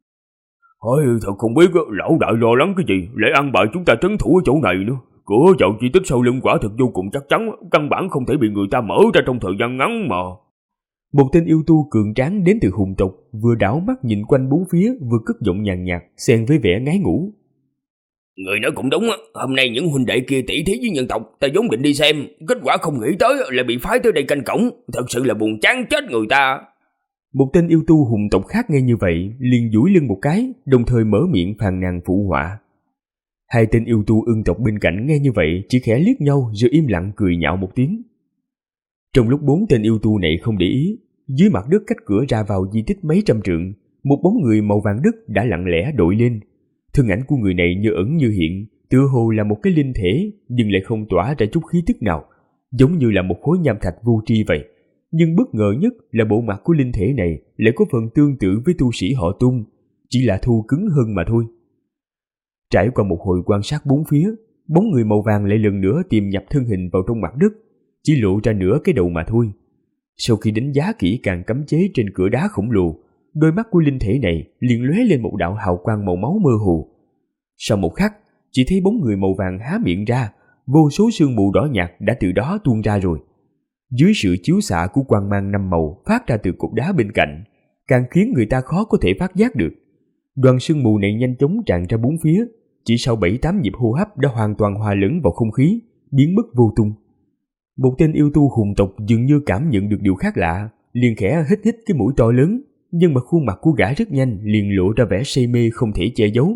Ôi, thật không biết lão đại lo lắng cái gì, lại ăn bại chúng ta trấn thủ ở chỗ này nữa. Cửa vào di tích sau lưng quả thực vô cùng chắc chắn, căn bản không thể bị người ta mở ra trong thời gian ngắn mà. Một tên yêu tu cường tráng đến từ hùng tộc vừa đảo mắt nhìn quanh bốn phía, vừa cất giọng nhàn nhạt xen với vẻ ngái ngủ. Người nói cũng đúng, hôm nay những huynh đệ kia tỷ thí với nhân tộc, ta vốn định đi xem, kết quả không nghĩ tới lại bị phái tới đây canh cổng, thật sự là buồn chán chết người ta. Một tên yêu tu hùng tộc khác nghe như vậy, liền duỗi lưng một cái, đồng thời mở miệng phàn nàn phụ họa. Hai tên yêu tu ưng tộc bên cạnh nghe như vậy chỉ khẽ liếc nhau rồi im lặng cười nhạo một tiếng. Trong lúc 4 tên yêu tu này không để ý, dưới mặt đất cách cửa ra vào di tích mấy trăm trượng, một bóng người màu vàng đất đã lặng lẽ đội lên. Thân ảnh của người này như ẩn như hiện, tựa hồ là một cái linh thể, nhưng lại không tỏa ra chút khí tức nào, giống như là một khối nham thạch vô tri vậy. Nhưng bất ngờ nhất là bộ mặt của linh thể này lại có phần tương tự với tu sĩ họ Tung, chỉ là thu cứng hơn mà thôi. Trải qua một hồi quan sát bốn phía, bóng người màu vàng lại lần nữa tìm nhập thân hình vào trong mặt đất, chỉ lộ ra nửa cái đầu mà thôi. Sau khi đánh giá kỹ càng cấm chế trên cửa đá khổng lồ, đôi mắt của linh thể này liền lóe lên một đạo hào quang màu máu mơ hồ. Sau một khắc, chỉ thấy bóng người màu vàng há miệng ra, vô số sương mù đỏ nhạt đã từ đó tuôn ra rồi. Dưới sự chiếu xạ của quang mang năm màu phát ra từ cục đá bên cạnh, càng khiến người ta khó có thể phát giác được. Đoàn sương mù này nhanh chóng tràn ra bốn phía, chỉ sau 7-8 nhịp hô hấp đã hoàn toàn hòa lẫn vào không khí, biến mất vô tung. Một tên yêu tu hùng tộc dường như cảm nhận được điều khác lạ, liền khẽ hít hít cái mũi to lớn, nhưng mà khuôn mặt của gã rất nhanh liền lộ ra vẻ say mê không thể che giấu.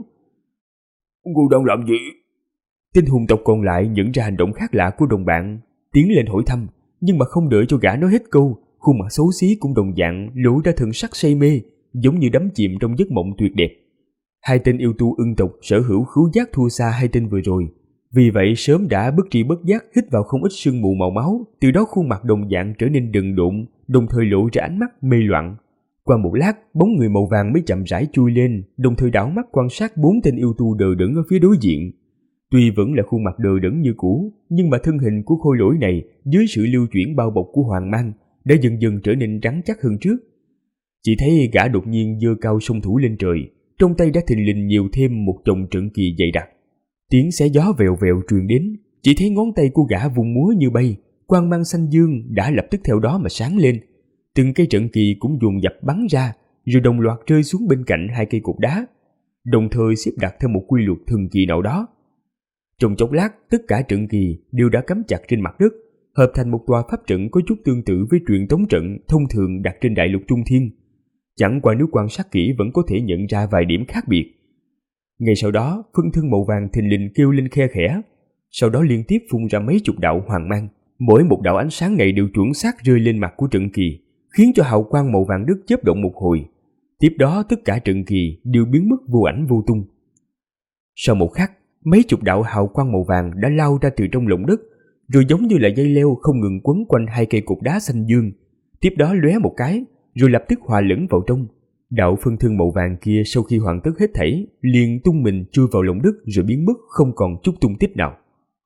Cô đang làm gì? Tên hùng tộc còn lại nhận ra hành động khác lạ của đồng bạn, tiến lên hỏi thăm, nhưng mà không đợi cho gã nói hết câu, khuôn mặt xấu xí cũng đồng dạng lộ ra thần sắc say mê, giống như đắm chìm trong giấc mộng tuyệt đẹp. Hai tên yêu tu ưng tộc sở hữu khứu giác thua xa hai tên vừa rồi, vì vậy sớm đã bất tri bất giác hít vào không ít sương mù màu máu, từ đó khuôn mặt đồng dạng trở nên đần độn, đồng thời lộ ra ánh mắt mê loạn. Qua một lát, bóng người màu vàng mới chậm rãi chui lên, đồng thời đảo mắt quan sát 4 tên yêu tu đờ đẫn ở phía đối diện. Tuy vẫn là khuôn mặt đờ đẫn như cũ, nhưng mà thân hình của khôi lỗi này dưới sự lưu chuyển bao bọc của hoàng mang đã dần dần trở nên rắn chắc hơn trước. Chỉ thấy gã đột nhiên giơ cao song thủ lên trời, trong tay đã thình lình nhiều thêm một chồng trận kỳ dày đặc. Tiếng xé gió vèo vèo truyền đến, chỉ thấy ngón tay của gã vùng múa như bay, quang mang xanh dương đã lập tức theo đó mà sáng lên. Từng cây trận kỳ cũng dồn dập bắn ra, rồi đồng loạt rơi xuống bên cạnh hai cây cột đá, đồng thời xếp đặt theo một quy luật thần kỳ nào đó. Trong chốc lát, tất cả trận kỳ đều đã cắm chặt trên mặt đất, hợp thành một tòa pháp trận có chút tương tự với truyền tống trận thông thường đặt trên đại lục Trung Thiên. Chẳng qua nếu quan sát kỹ vẫn có thể nhận ra vài điểm khác biệt. Ngay sau đó, phân thân màu vàng thình lình kêu lên khe khẽ, sau đó liên tiếp phun ra mấy chục đạo hoàng mang. Mỗi một đạo ánh sáng này đều chuẩn xác rơi lên mặt của trận kỳ, khiến cho hào quang màu vàng đất chớp động một hồi. Tiếp đó tất cả trận kỳ đều biến mất vô ảnh vô tung. Sau một khắc, mấy chục đạo hào quang màu vàng đã lao ra từ trong lòng đất, rồi giống như là dây leo không ngừng quấn quanh hai cây cột đá xanh dương. Tiếp đó lóe một cái, rồi lập tức hòa lẫn vào trong. Đạo phân thân màu vàng kia sau khi hoàn tất hết thảy, liền tung mình chui vào lòng đất rồi biến mất không còn chút tung tích nào.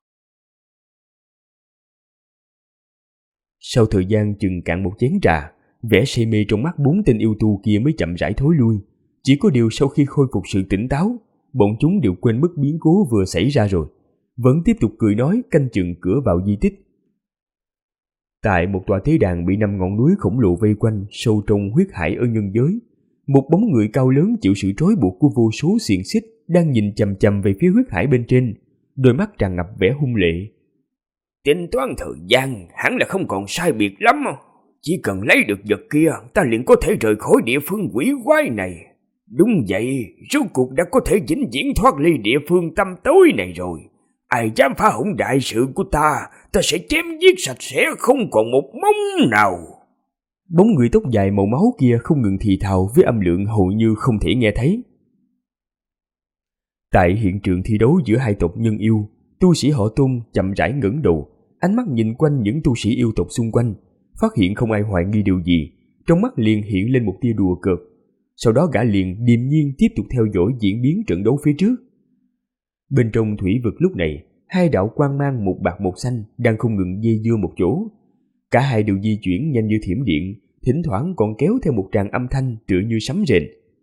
Sau thời gian chừng cạn một chén trà, vẻ say mê trong mắt 4 tên yêu tu kia mới chậm rãi thối lui. Chỉ có điều sau khi khôi phục sự tỉnh táo, bọn chúng đều quên mất biến cố vừa xảy ra rồi, vẫn tiếp tục cười nói canh chừng cửa vào di tích. Tại một tòa tế đàn bị 5 ngọn núi khổng lồ vây quanh sâu trong huyết hải ở nhân giới, một bóng người cao lớn chịu sự trói buộc của vô số xiềng xích đang nhìn chằm chằm về phía huyết hải bên trên, đôi mắt tràn ngập vẻ hung lệ. Tính toán thời gian hẳn là không còn sai biệt lắm. Chỉ cần lấy được vật kia, ta liền có thể rời khỏi địa phương quỷ quái này. Đúng vậy, rốt cuộc đã có thể vĩnh viễn thoát ly địa phương tăm tối này rồi. Ai dám phá hỏng đại sự của ta, ta sẽ chém giết sạch sẽ không còn một móng nào. Bóng người tóc dài màu máu kia không ngừng thì thào với âm lượng hầu như không thể nghe thấy. Tại hiện trường thi đấu giữa hai tộc nhân yêu, tu sĩ họ Tôn chậm rãi ngẩng đầu, ánh mắt nhìn quanh những tu sĩ yêu tộc xung quanh, phát hiện không ai hoài nghi điều gì, trong mắt liền hiện lên một tia đùa cợt. Sau đó gã liền điềm nhiên tiếp tục theo dõi diễn biến trận đấu phía trước. Bên trong thủy vực lúc này, hai đạo quang mang một bạc một xanh đang không ngừng dây dưa một chỗ. Cả hai đều di chuyển nhanh như thiểm điện, thỉnh thoảng còn kéo theo một tràng âm thanh tựa như sấm rền.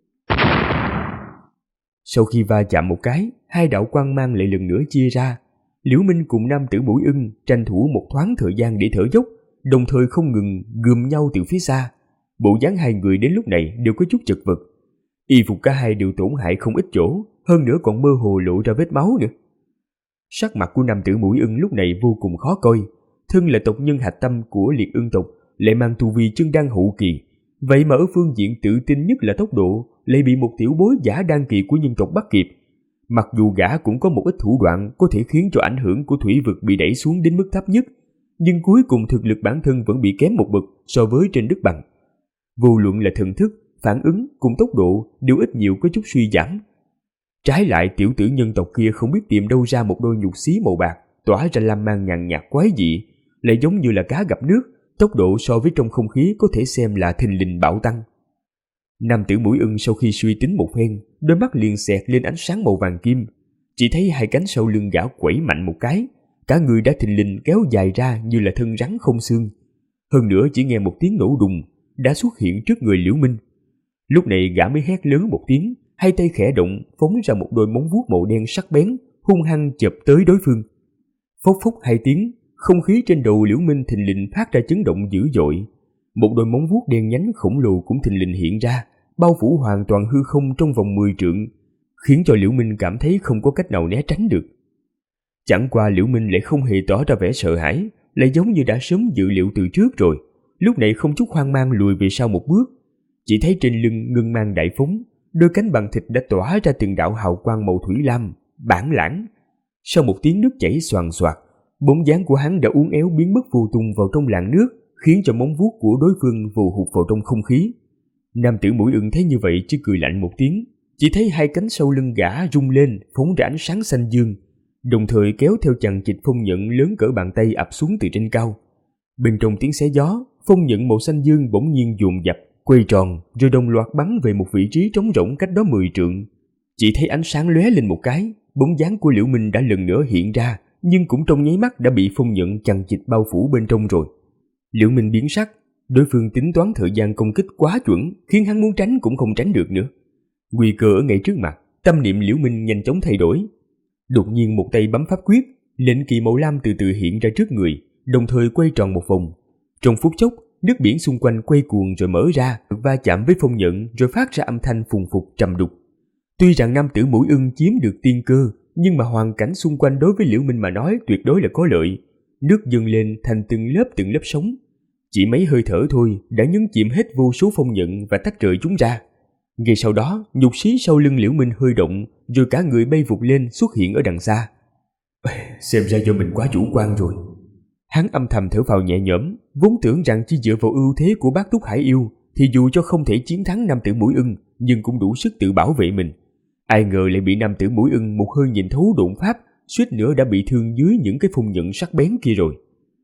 Sau khi va chạm một cái, hai đạo quang mang lại lần nữa chia ra. Liễu Minh cùng nam tử Mũi Ưng tranh thủ một thoáng thời gian để thở dốc, đồng thời không ngừng gườm nhau từ phía xa. Bộ dáng hai người đến lúc này đều có chút chật vật. Y phục cả hai đều tổn hại không ít chỗ, hơn nữa còn mơ hồ lộ ra vết máu nữa. Sắc mặt của nam tử Mũi Ưng lúc này vô cùng khó coi. Thân là tộc nhân hạch tâm của Liệt Ưng tộc, lại mang tu vi chân đan hậu kỳ, vậy mà ở phương diện tự tin nhất là tốc độ lại bị một tiểu bối giả đan kỳ của nhân tộc bắt kịp. Mặc dù gã cũng có một ít thủ đoạn có thể khiến cho ảnh hưởng của thủy vực bị đẩy xuống đến mức thấp nhất, nhưng cuối cùng thực lực bản thân vẫn bị kém một bậc so với trên đất bằng. Vô luận là thần thức, phản ứng cùng tốc độ đều ít nhiều có chút suy giảm. Trái lại tiểu tử nhân tộc kia không biết tìm đâu ra một đôi nhục xí màu bạc tỏa ra lam mang nhàn nhạt quái dị, lại giống như là cá gặp nước, tốc độ so với trong không khí có thể xem là thình lình bạo tăng. Nam tử mũi ưng sau khi suy tính một phen, đôi mắt liền xẹt lên ánh sáng màu vàng kim. Chỉ thấy hai cánh sau lưng gã quẩy mạnh một cái, cả người đã thình lình kéo dài ra như là thân rắn không xương. Hơn nữa chỉ nghe một tiếng nổ đùng, đã xuất hiện trước người Liễu Minh. Lúc này gã mới hét lớn một tiếng, hai tay khẽ động, phóng ra một đôi móng vuốt màu đen sắc bén, hung hăng chộp tới đối phương. Phốc phốc hai tiếng, không khí trên đầu Liễu Minh thình lình phát ra chấn động dữ dội. Một đôi móng vuốt đen nhánh khổng lồ cũng thình lình hiện ra, bao phủ hoàn toàn hư không trong vòng 10 trượng, khiến cho Liễu Minh cảm thấy không có cách nào né tránh được. Chẳng qua Liễu Minh lại không hề tỏ ra vẻ sợ hãi, lại giống như đã sớm dự liệu từ trước rồi, lúc này không chút hoang mang lùi về sau một bước. Chỉ thấy trên lưng ngân mang đại phóng, đôi cánh bằng thịt đã tỏa ra từng đạo hào quang màu thủy lam, bản lãng. Sau một tiếng nước chảy xoàn xoạc, bóng dáng của hắn đã uốn éo biến mất vô tung vào trong làn nước, khiến cho móng vuốt của đối phương vồ hụt vào trong không khí. Nam tử mũi ưng thấy như vậy chỉ cười lạnh một tiếng, chỉ thấy hai cánh sau lưng gã rung lên, phóng ra ánh sáng xanh dương, đồng thời kéo theo chằng chịt phong nhận lớn cỡ bàn tay ập xuống từ trên cao. Bên trong tiếng xé gió, phong nhận màu xanh dương bỗng nhiên dồn dập, quay tròn rồi đồng loạt bắn về một vị trí trống rỗng cách đó 10 trượng. Chỉ thấy ánh sáng lóe lên một cái, bóng dáng của Liễu Minh đã lần nữa hiện ra, nhưng cũng trong nháy mắt đã bị phong nhận chằng chịt bao phủ bên trong rồi. Liễu Minh biến sắc, đối phương tính toán thời gian công kích quá chuẩn, khiến hắn muốn tránh cũng không tránh được nữa. Nguy cơ ở ngay trước mặt, tâm niệm Liễu Minh nhanh chóng thay đổi. Đột nhiên một tay bấm pháp quyết, lệnh kỳ màu lam từ từ hiện ra trước người, đồng thời quay tròn một vòng. Trong phút chốc, nước biển xung quanh quay cuồng rồi mở ra, va chạm với phong nhận rồi phát ra âm thanh phùng phục trầm đục. Tuy rằng nam tử mũi ưng chiếm được tiên cơ, nhưng mà hoàn cảnh xung quanh đối với Liễu Minh mà nói tuyệt đối là có lợi. Nước dâng lên thành từng lớp sóng. Chỉ mấy hơi thở thôi đã nhấn chìm hết vô số phong nhận và tách rời chúng ra. Ngay sau đó, nhục xí sau lưng Liễu Minh hơi động, rồi cả người bay vụt lên xuất hiện ở đằng xa. Xem ra do mình quá chủ quan rồi. Hắn âm thầm thở phào nhẹ nhõm, vốn tưởng rằng chỉ dựa vào ưu thế của bác Túc Hải Yêu thì dù cho không thể chiến thắng nam tử mũi ưng, nhưng cũng đủ sức tự bảo vệ mình. Ai ngờ lại bị nam tử mũi ưng một hơi nhìn thấu độn pháp, suýt nữa đã bị thương dưới những cái phong nhận sắc bén kia rồi.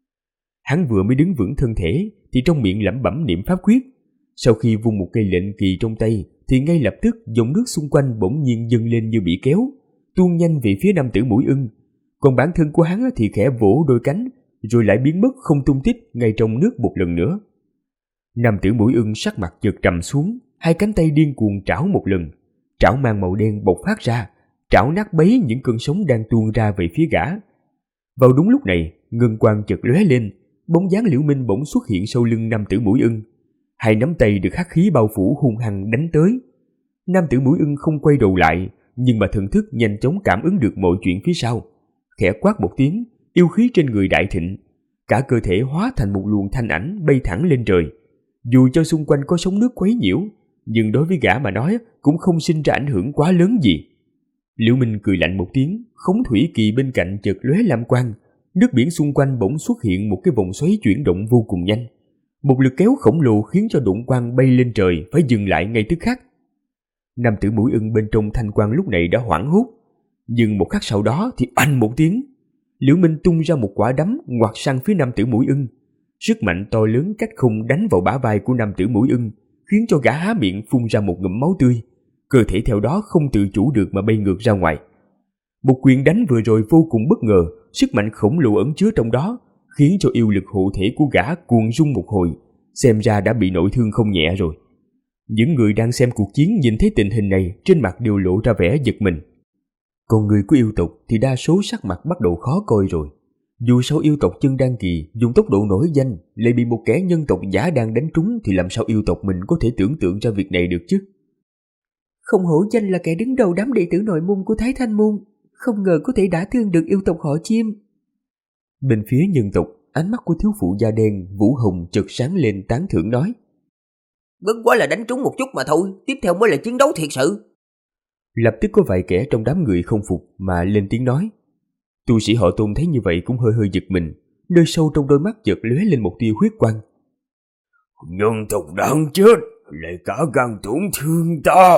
Hắn vừa mới đứng vững thân thể thì trong miệng lẩm bẩm niệm pháp quyết. Sau khi vung một cây lệnh kỳ trong tay thì ngay lập tức dòng nước xung quanh bỗng nhiên dâng lên như bị kéo, tuôn nhanh về phía nam tử mũi ưng. Còn bản thân của hắn thì khẽ vỗ đôi cánh, rồi lại biến mất không tung tích ngay trong nước một lần nữa. Nam tử mũi ưng sắc mặt chợt trầm xuống, hai cánh tay điên cuồng trảo một lần, trảo mang màu đen bộc phát ra, trảo nát bấy những cơn sóng đang tuôn ra về phía gã. Vào đúng lúc này, ngân quang chợt lóe lên, bóng dáng Liễu Minh bỗng xuất hiện sau lưng nam tử mũi ưng. Hai nắm tay được hắc khí bao phủ hung hăng đánh tới. Nam tử mũi ưng không quay đầu lại, nhưng mà thần thức nhanh chóng cảm ứng được mọi chuyện phía sau. Khẽ quát một tiếng, yêu khí trên người đại thịnh, cả cơ thể hóa thành một luồng thanh ảnh bay thẳng lên trời. Dù cho xung quanh có sóng nước quấy nhiễu, nhưng đối với gã mà nói cũng không sinh ra ảnh hưởng quá lớn gì. Liễu Minh cười lạnh một tiếng, khống thủy kỳ bên cạnh chợt lóe lam quang, nước biển xung quanh bỗng xuất hiện một cái vòng xoáy chuyển động vô cùng nhanh. Một lực kéo khổng lồ khiến cho độn quang bay lên trời phải dừng lại ngay tức khắc. Nam tử mũi ưng bên trong thanh quang lúc này đã hoảng hốt, nhưng một khắc sau đó thì oanh một tiếng, Liễu Minh tung ra một quả đấm ngoặt sang phía nam tử mũi ưng. Sức mạnh to lớn cách không đánh vào bả vai của nam tử mũi ưng, khiến cho gã há miệng phun ra một ngụm máu tươi, cơ thể theo đó không tự chủ được mà bay ngược ra ngoài. Một quyền đánh vừa rồi vô cùng bất ngờ, sức mạnh khổng lồ ẩn chứa trong đó, khiến cho yêu lực hộ thể của gã cuồng rung một hồi, xem ra đã bị nội thương không nhẹ rồi. Những người đang xem cuộc chiến nhìn thấy tình hình này trên mặt đều lộ ra vẻ giật mình. Còn người của yêu tộc thì đa số sắc mặt bắt đầu khó coi rồi. Dù sao yêu tộc chân đan kỳ dùng tốc độ nổi danh lại bị một kẻ nhân tộc giả đang đánh trúng thì làm sao yêu tộc mình có thể tưởng tượng ra việc này được chứ? Không hổ danh là kẻ đứng đầu đám đệ tử nội môn của Thái Thanh Môn, không ngờ có thể đả thương được yêu tộc họ Chim. Bên phía nhân tộc, ánh mắt của thiếu phụ da đen Vũ Hồng chợt sáng lên tán thưởng nói: Bất quá là đánh trúng một chút mà thôi, tiếp theo mới là chiến đấu thiệt sự. Lập tức có vài kẻ trong đám người không phục mà lên tiếng nói. Tu sĩ họ Tôn thấy như vậy cũng hơi giật mình, nơi sâu trong đôi mắt chợt lóe lên một tia huyết quang. Nhân tộc đáng chết, lại cả gan tổn thương ta.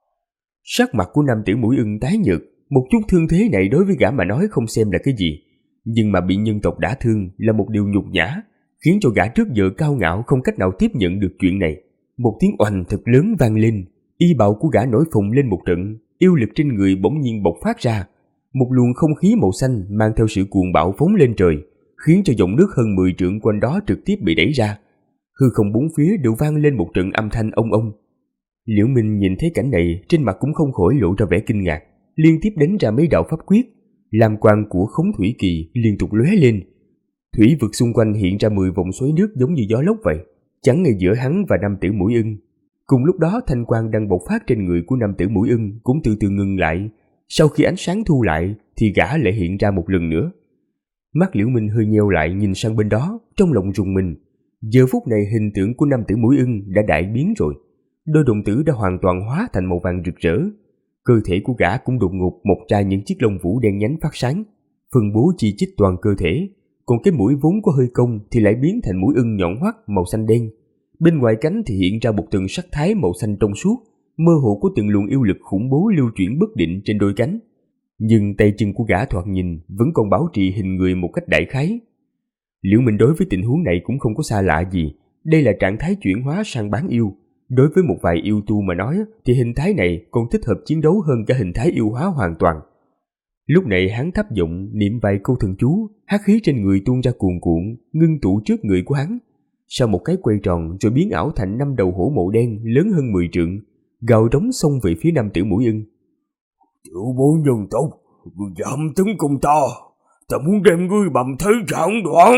Sắc mặt của nam tử mũi ưng tái nhợt, một chút thương thế này đối với gã mà nói không xem là cái gì, nhưng mà bị nhân tộc đả thương là một điều nhục nhã, khiến cho gã trước giờ cao ngạo không cách nào tiếp nhận được chuyện này. Một tiếng oanh thật lớn vang lên, y bào của gã nổi phồng lên một trận, yêu lực trên người bỗng nhiên bộc phát ra. Một luồng không khí màu xanh mang theo sự cuồng bạo phóng lên trời, khiến cho dòng nước hơn 10 trượng quanh đó trực tiếp bị đẩy ra. Hư không bốn phía đều vang lên một trận âm thanh ông ông. Liễu Minh nhìn thấy cảnh này, trên mặt cũng không khỏi lộ ra vẻ kinh ngạc, liên tiếp đánh ra mấy đạo pháp quyết. Lam quang của Khống Thủy Kỳ liên tục lóe lên. Thủy vực xung quanh hiện ra 10 vòng xoáy nước giống như gió lốc vậy, chắn ngay giữa hắn và nam tử mũi ưng. Cùng lúc đó thanh quang đang bộc phát trên người của nam tử mũi ưng cũng từ từ ngừng lại. Sau khi ánh sáng thu lại thì gã lại hiện ra một lần nữa. Mắt Liễu Minh hơi nheo lại nhìn sang bên đó, trong lòng rùng mình. Giờ phút này hình tượng của nam tử mũi ưng đã đại biến rồi. Đôi đồng tử đã hoàn toàn hóa thành màu vàng rực rỡ. Cơ thể của gã cũng đột ngột mọc ra những chiếc lông vũ đen nhánh phát sáng, phân bố chi chít toàn cơ thể. Còn cái mũi vốn có hơi cong thì lại biến thành mũi ưng nhọn hoắt màu xanh đen. Bên ngoài cánh thì hiện ra một tầng sắc thái màu xanh trong suốt, mơ hồ có từng luồng yêu lực khủng bố lưu chuyển bất định trên đôi cánh. Nhưng tay chân của gã thoạt nhìn vẫn còn bảo trì hình người một cách đại khái. Liễu Minh đối với tình huống này cũng không có xa lạ gì. Đây là trạng thái chuyển hóa sang bán yêu. Đối với một vài yêu tu mà nói thì hình thái này còn thích hợp chiến đấu hơn cả hình thái yêu hóa hoàn toàn. Lúc này hắn thấp giọng niệm vài câu thần chú, hắc khí trên người tuôn ra cuồn cuộn, ngưng tụ trước người của hắn. Sau một cái quay tròn rồi biến ảo thành 5 đầu hổ màu đen lớn hơn 10 trượng, gào rống xông về phía nam tử mũi ưng. Tiểu bối nhân tộc, ngươi dám tấn công ta, ta muốn đem ngươi bầm thây rạn đoạn.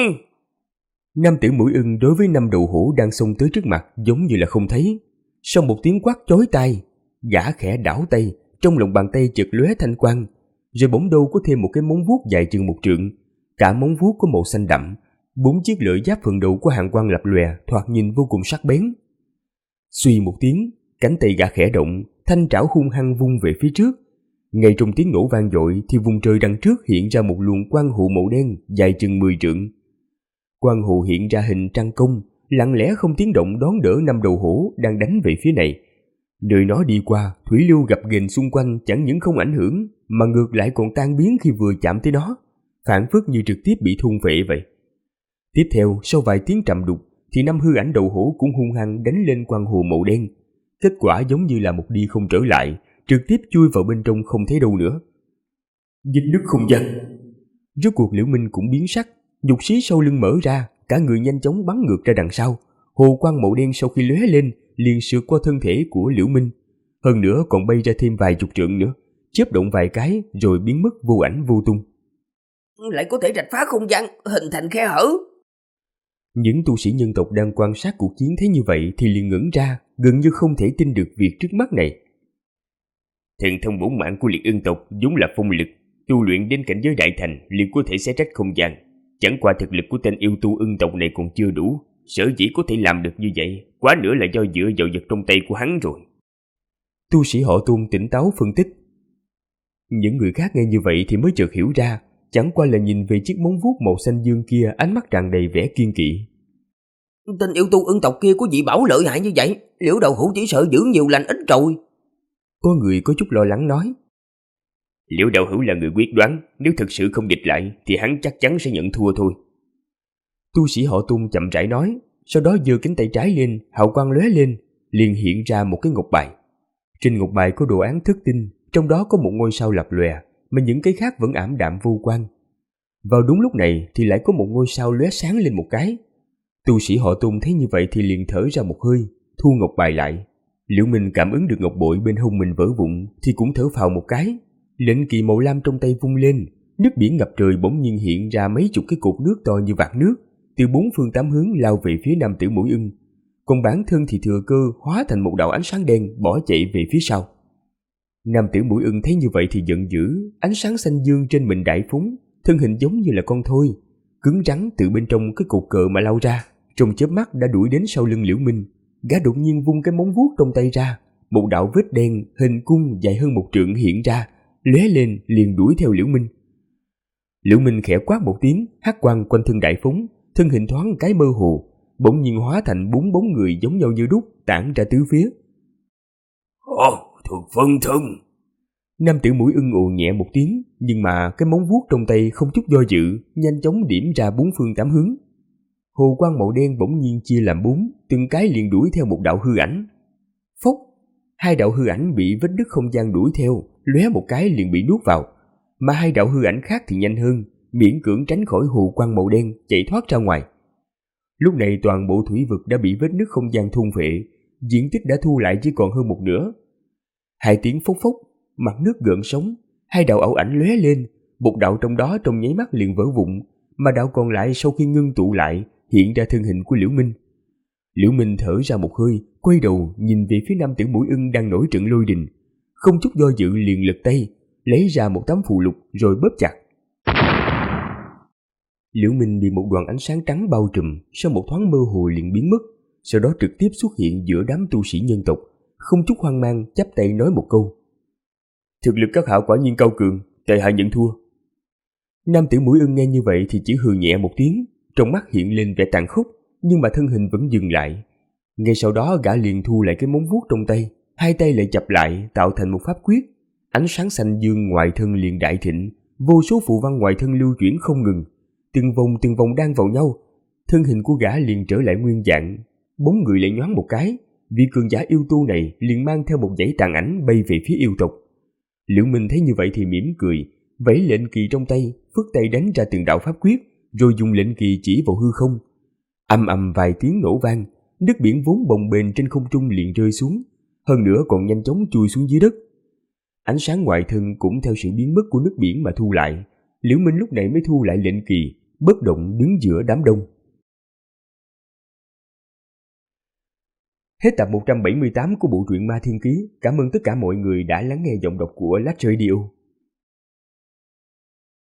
Nam tử mũi ưng đối với 5 đầu hổ đang xông tới trước mặt giống như là không thấy. Sau một tiếng quát chói tai, gã khẽ đảo tay, trong lòng bàn tay chợt lóe thanh quang, rồi bỗng đâu có thêm một cái móng vuốt dài chừng 1 trượng. Cả móng vuốt có màu xanh đậm, 4 chiếc lưỡi giáp phần đầu của hàng quang lập lòe, thoạt nhìn vô cùng sắc bén. Suy một tiếng, cánh tay gã khẽ động, thanh trảo hung hăng vung về phía trước. Ngay trong tiếng nổ vang dội thì vùng trời đằng trước hiện ra một luồng quang hồ màu đen dài chừng 10 trượng. Quang hồ hiện ra hình trăng công, lặng lẽ không tiếng động đón đỡ 5 đầu hổ đang đánh về phía này. Nơi nó đi qua, thủy lưu gập ghềnh xung quanh chẳng những không ảnh hưởng mà ngược lại còn tan biến khi vừa chạm tới nó, phảng phất như trực tiếp bị thôn phệ vậy. Tiếp theo, sau vài tiếng trầm đục thì 5 hư ảnh đầu hổ cũng hung hăng đánh lên quang hồ màu đen. Kết quả giống như là một đi không trở lại, trực tiếp chui vào bên trong không thấy đâu nữa. Dịch nước không gian. Rốt cuộc Liễu Minh cũng biến sắc, nhục xí sau lưng mở ra, cả người nhanh chóng bắn ngược ra đằng sau. Hồ quang màu đen sau khi lóe lên liền sượt qua thân thể của Liễu Minh, hơn nữa còn bay ra thêm vài chục trượng nữa, chớp động vài cái rồi biến mất vô ảnh vô tung. Lại có thể rạch phá không gian, hình thành khe hở. Những tu sĩ nhân tộc đang quan sát cuộc chiến thấy như vậy thì liền ngẩn ra, gần như không thể tin được việc trước mắt này. Thần thông bổn mạng của liệt ưng tộc vốn là phong lực, tu luyện đến cảnh giới đại thành liền có thể xé rách không gian. Chẳng qua thực lực của tên yêu tu ưng tộc này còn chưa đủ, sở dĩ có thể làm được như vậy, quá nữa là do dựa vào vật trong tay của hắn rồi. Tu sĩ họ Tôn tỉnh táo phân tích. Những người khác nghe như vậy thì mới chợt hiểu ra, chẳng qua là nhìn về chiếc móng vuốt màu xanh dương kia, ánh mắt tràn đầy vẻ kiên kỵ. Tên yêu tu ưng tộc kia của dị bảo lợi hại như vậy, Liễu đầu hữu chỉ sợ giữ nhiều lành ít rồi. Có người có chút lo lắng nói. Liễu đạo hữu là người quyết đoán, nếu thực sự không địch lại thì hắn chắc chắn sẽ nhận thua thôi. Tu sĩ họ Tôn chậm rãi nói, sau đó giơ cánh tay trái lên, hào quang lóe lên, liền hiện ra một cái ngọc bài. Trên ngọc bài có đồ án thất tinh, trong đó có một ngôi sao lập lòe, mà những cái khác vẫn ảm đạm vô quang. Vào đúng lúc này thì lại có một ngôi sao lóe sáng lên một cái. Tu sĩ họ Tôn thấy như vậy thì liền thở ra một hơi, thu ngọc bài lại. Liễu Minh cảm ứng được ngọc bội bên hông mình vỡ vụn thì cũng thở phào một cái. Lệnh kỳ màu lam trong tay vung lên, nước biển ngập trời bỗng nhiên hiện ra mấy chục cái cột nước to như vạc nước, từ 4 phương 8 hướng lao về phía nam tử mũi ưng. Còn bản thân thì thừa cơ hóa thành một đạo ánh sáng đen bỏ chạy về phía sau. Nam tử mũi ưng thấy như vậy thì giận dữ, ánh sáng xanh dương trên mình đại phóng, thân hình giống như là con thoi, cứng rắn từ bên trong cái cột cờ mà lao ra, trong chớp mắt đã đuổi đến sau lưng Liễu Minh. Gã đột nhiên vung cái móng vuốt trong tay ra, một đạo vết đen hình cung dài hơn 1 trượng hiện ra, lóe lên liền đuổi theo Liễu Minh. Liễu Minh khẽ quát một tiếng, hắc quang quanh thân đại phóng, thân hình thoáng cái mơ hồ, bỗng nhiên hóa thành 4 bóng người giống nhau như đúc tản ra tứ phía. Thuộc phân thân. Nam tử mũi ưng ồ nhẹ một tiếng, nhưng mà cái móng vuốt trong tay không chút do dự, nhanh chóng điểm ra 4 phương 8 hướng. Hồ quang màu đen bỗng nhiên chia làm 4, từng cái liền đuổi theo một đạo hư ảnh. Phốc, hai đạo hư ảnh bị vết nứt không gian đuổi theo, lóe một cái liền bị nuốt vào, mà hai đạo hư ảnh khác thì nhanh hơn, miễn cưỡng tránh khỏi hồ quang màu đen, chạy thoát ra ngoài. Lúc này toàn bộ thủy vực đã bị vết nứt không gian thôn phệ, diện tích đã thu lại chỉ còn hơn một nửa. Hai tiếng phốc phốc, mặt nước gợn sóng, hai đạo ảo ảnh lóe lên, một đạo trong đó trong nháy mắt liền vỡ vụn, mà đạo còn lại sau khi ngưng tụ lại hiện ra thân hình của Liễu Minh. Liễu Minh thở ra một hơi, quay đầu nhìn về phía Nam Tử Mũi Ưng đang nổi trận lôi đình, không chút do dự liền lật tay lấy ra một tấm phù lục rồi bóp chặt. Liễu Minh bị một đoàn ánh sáng trắng bao trùm, sau một thoáng mơ hồ liền biến mất, sau đó trực tiếp xuất hiện giữa đám tu sĩ nhân tộc, không chút hoang mang chắp tay nói một câu: thực lực các hạ quả nhiên cao cường, tại hạ nhận thua. Nam Tử Mũi Ưng nghe như vậy thì chỉ hừ nhẹ một tiếng, trong mắt hiện lên vẻ tàn khốc, nhưng mà thân hình vẫn dừng lại. Ngay sau đó gã liền thu lại cái móng vuốt trong tay, hai tay lại chập lại tạo thành một pháp quyết. Ánh sáng xanh dương ngoài thân liền đại thịnh, vô số phù văn ngoài thân lưu chuyển không ngừng, từng vòng đan vào nhau, thân hình của gã liền trở lại nguyên dạng. Bóng người lại nhoáng một cái, vị cường giả yêu tu này liền mang theo một dãy tàn ảnh bay về phía yêu tộc. Liễu Minh thấy như vậy thì mỉm cười, vẫy lệnh kỳ trong tay, phất tay đánh ra từng đạo pháp quyết, rồi dùng lệnh kỳ chỉ vào hư không. Ầm ầm vài tiếng nổ vang, nước biển vốn bồng bềnh trên không trung liền rơi xuống, hơn nữa còn nhanh chóng chui xuống dưới đất. Ánh sáng ngoại thân cũng theo sự biến mất của nước biển mà thu lại. Liễu Minh lúc này mới thu lại lệnh kỳ, bất động đứng giữa đám đông. Hết tập 178 của bộ truyện Ma Thiên Ký. Cảm ơn tất cả mọi người đã lắng nghe giọng đọc của Lách Radio.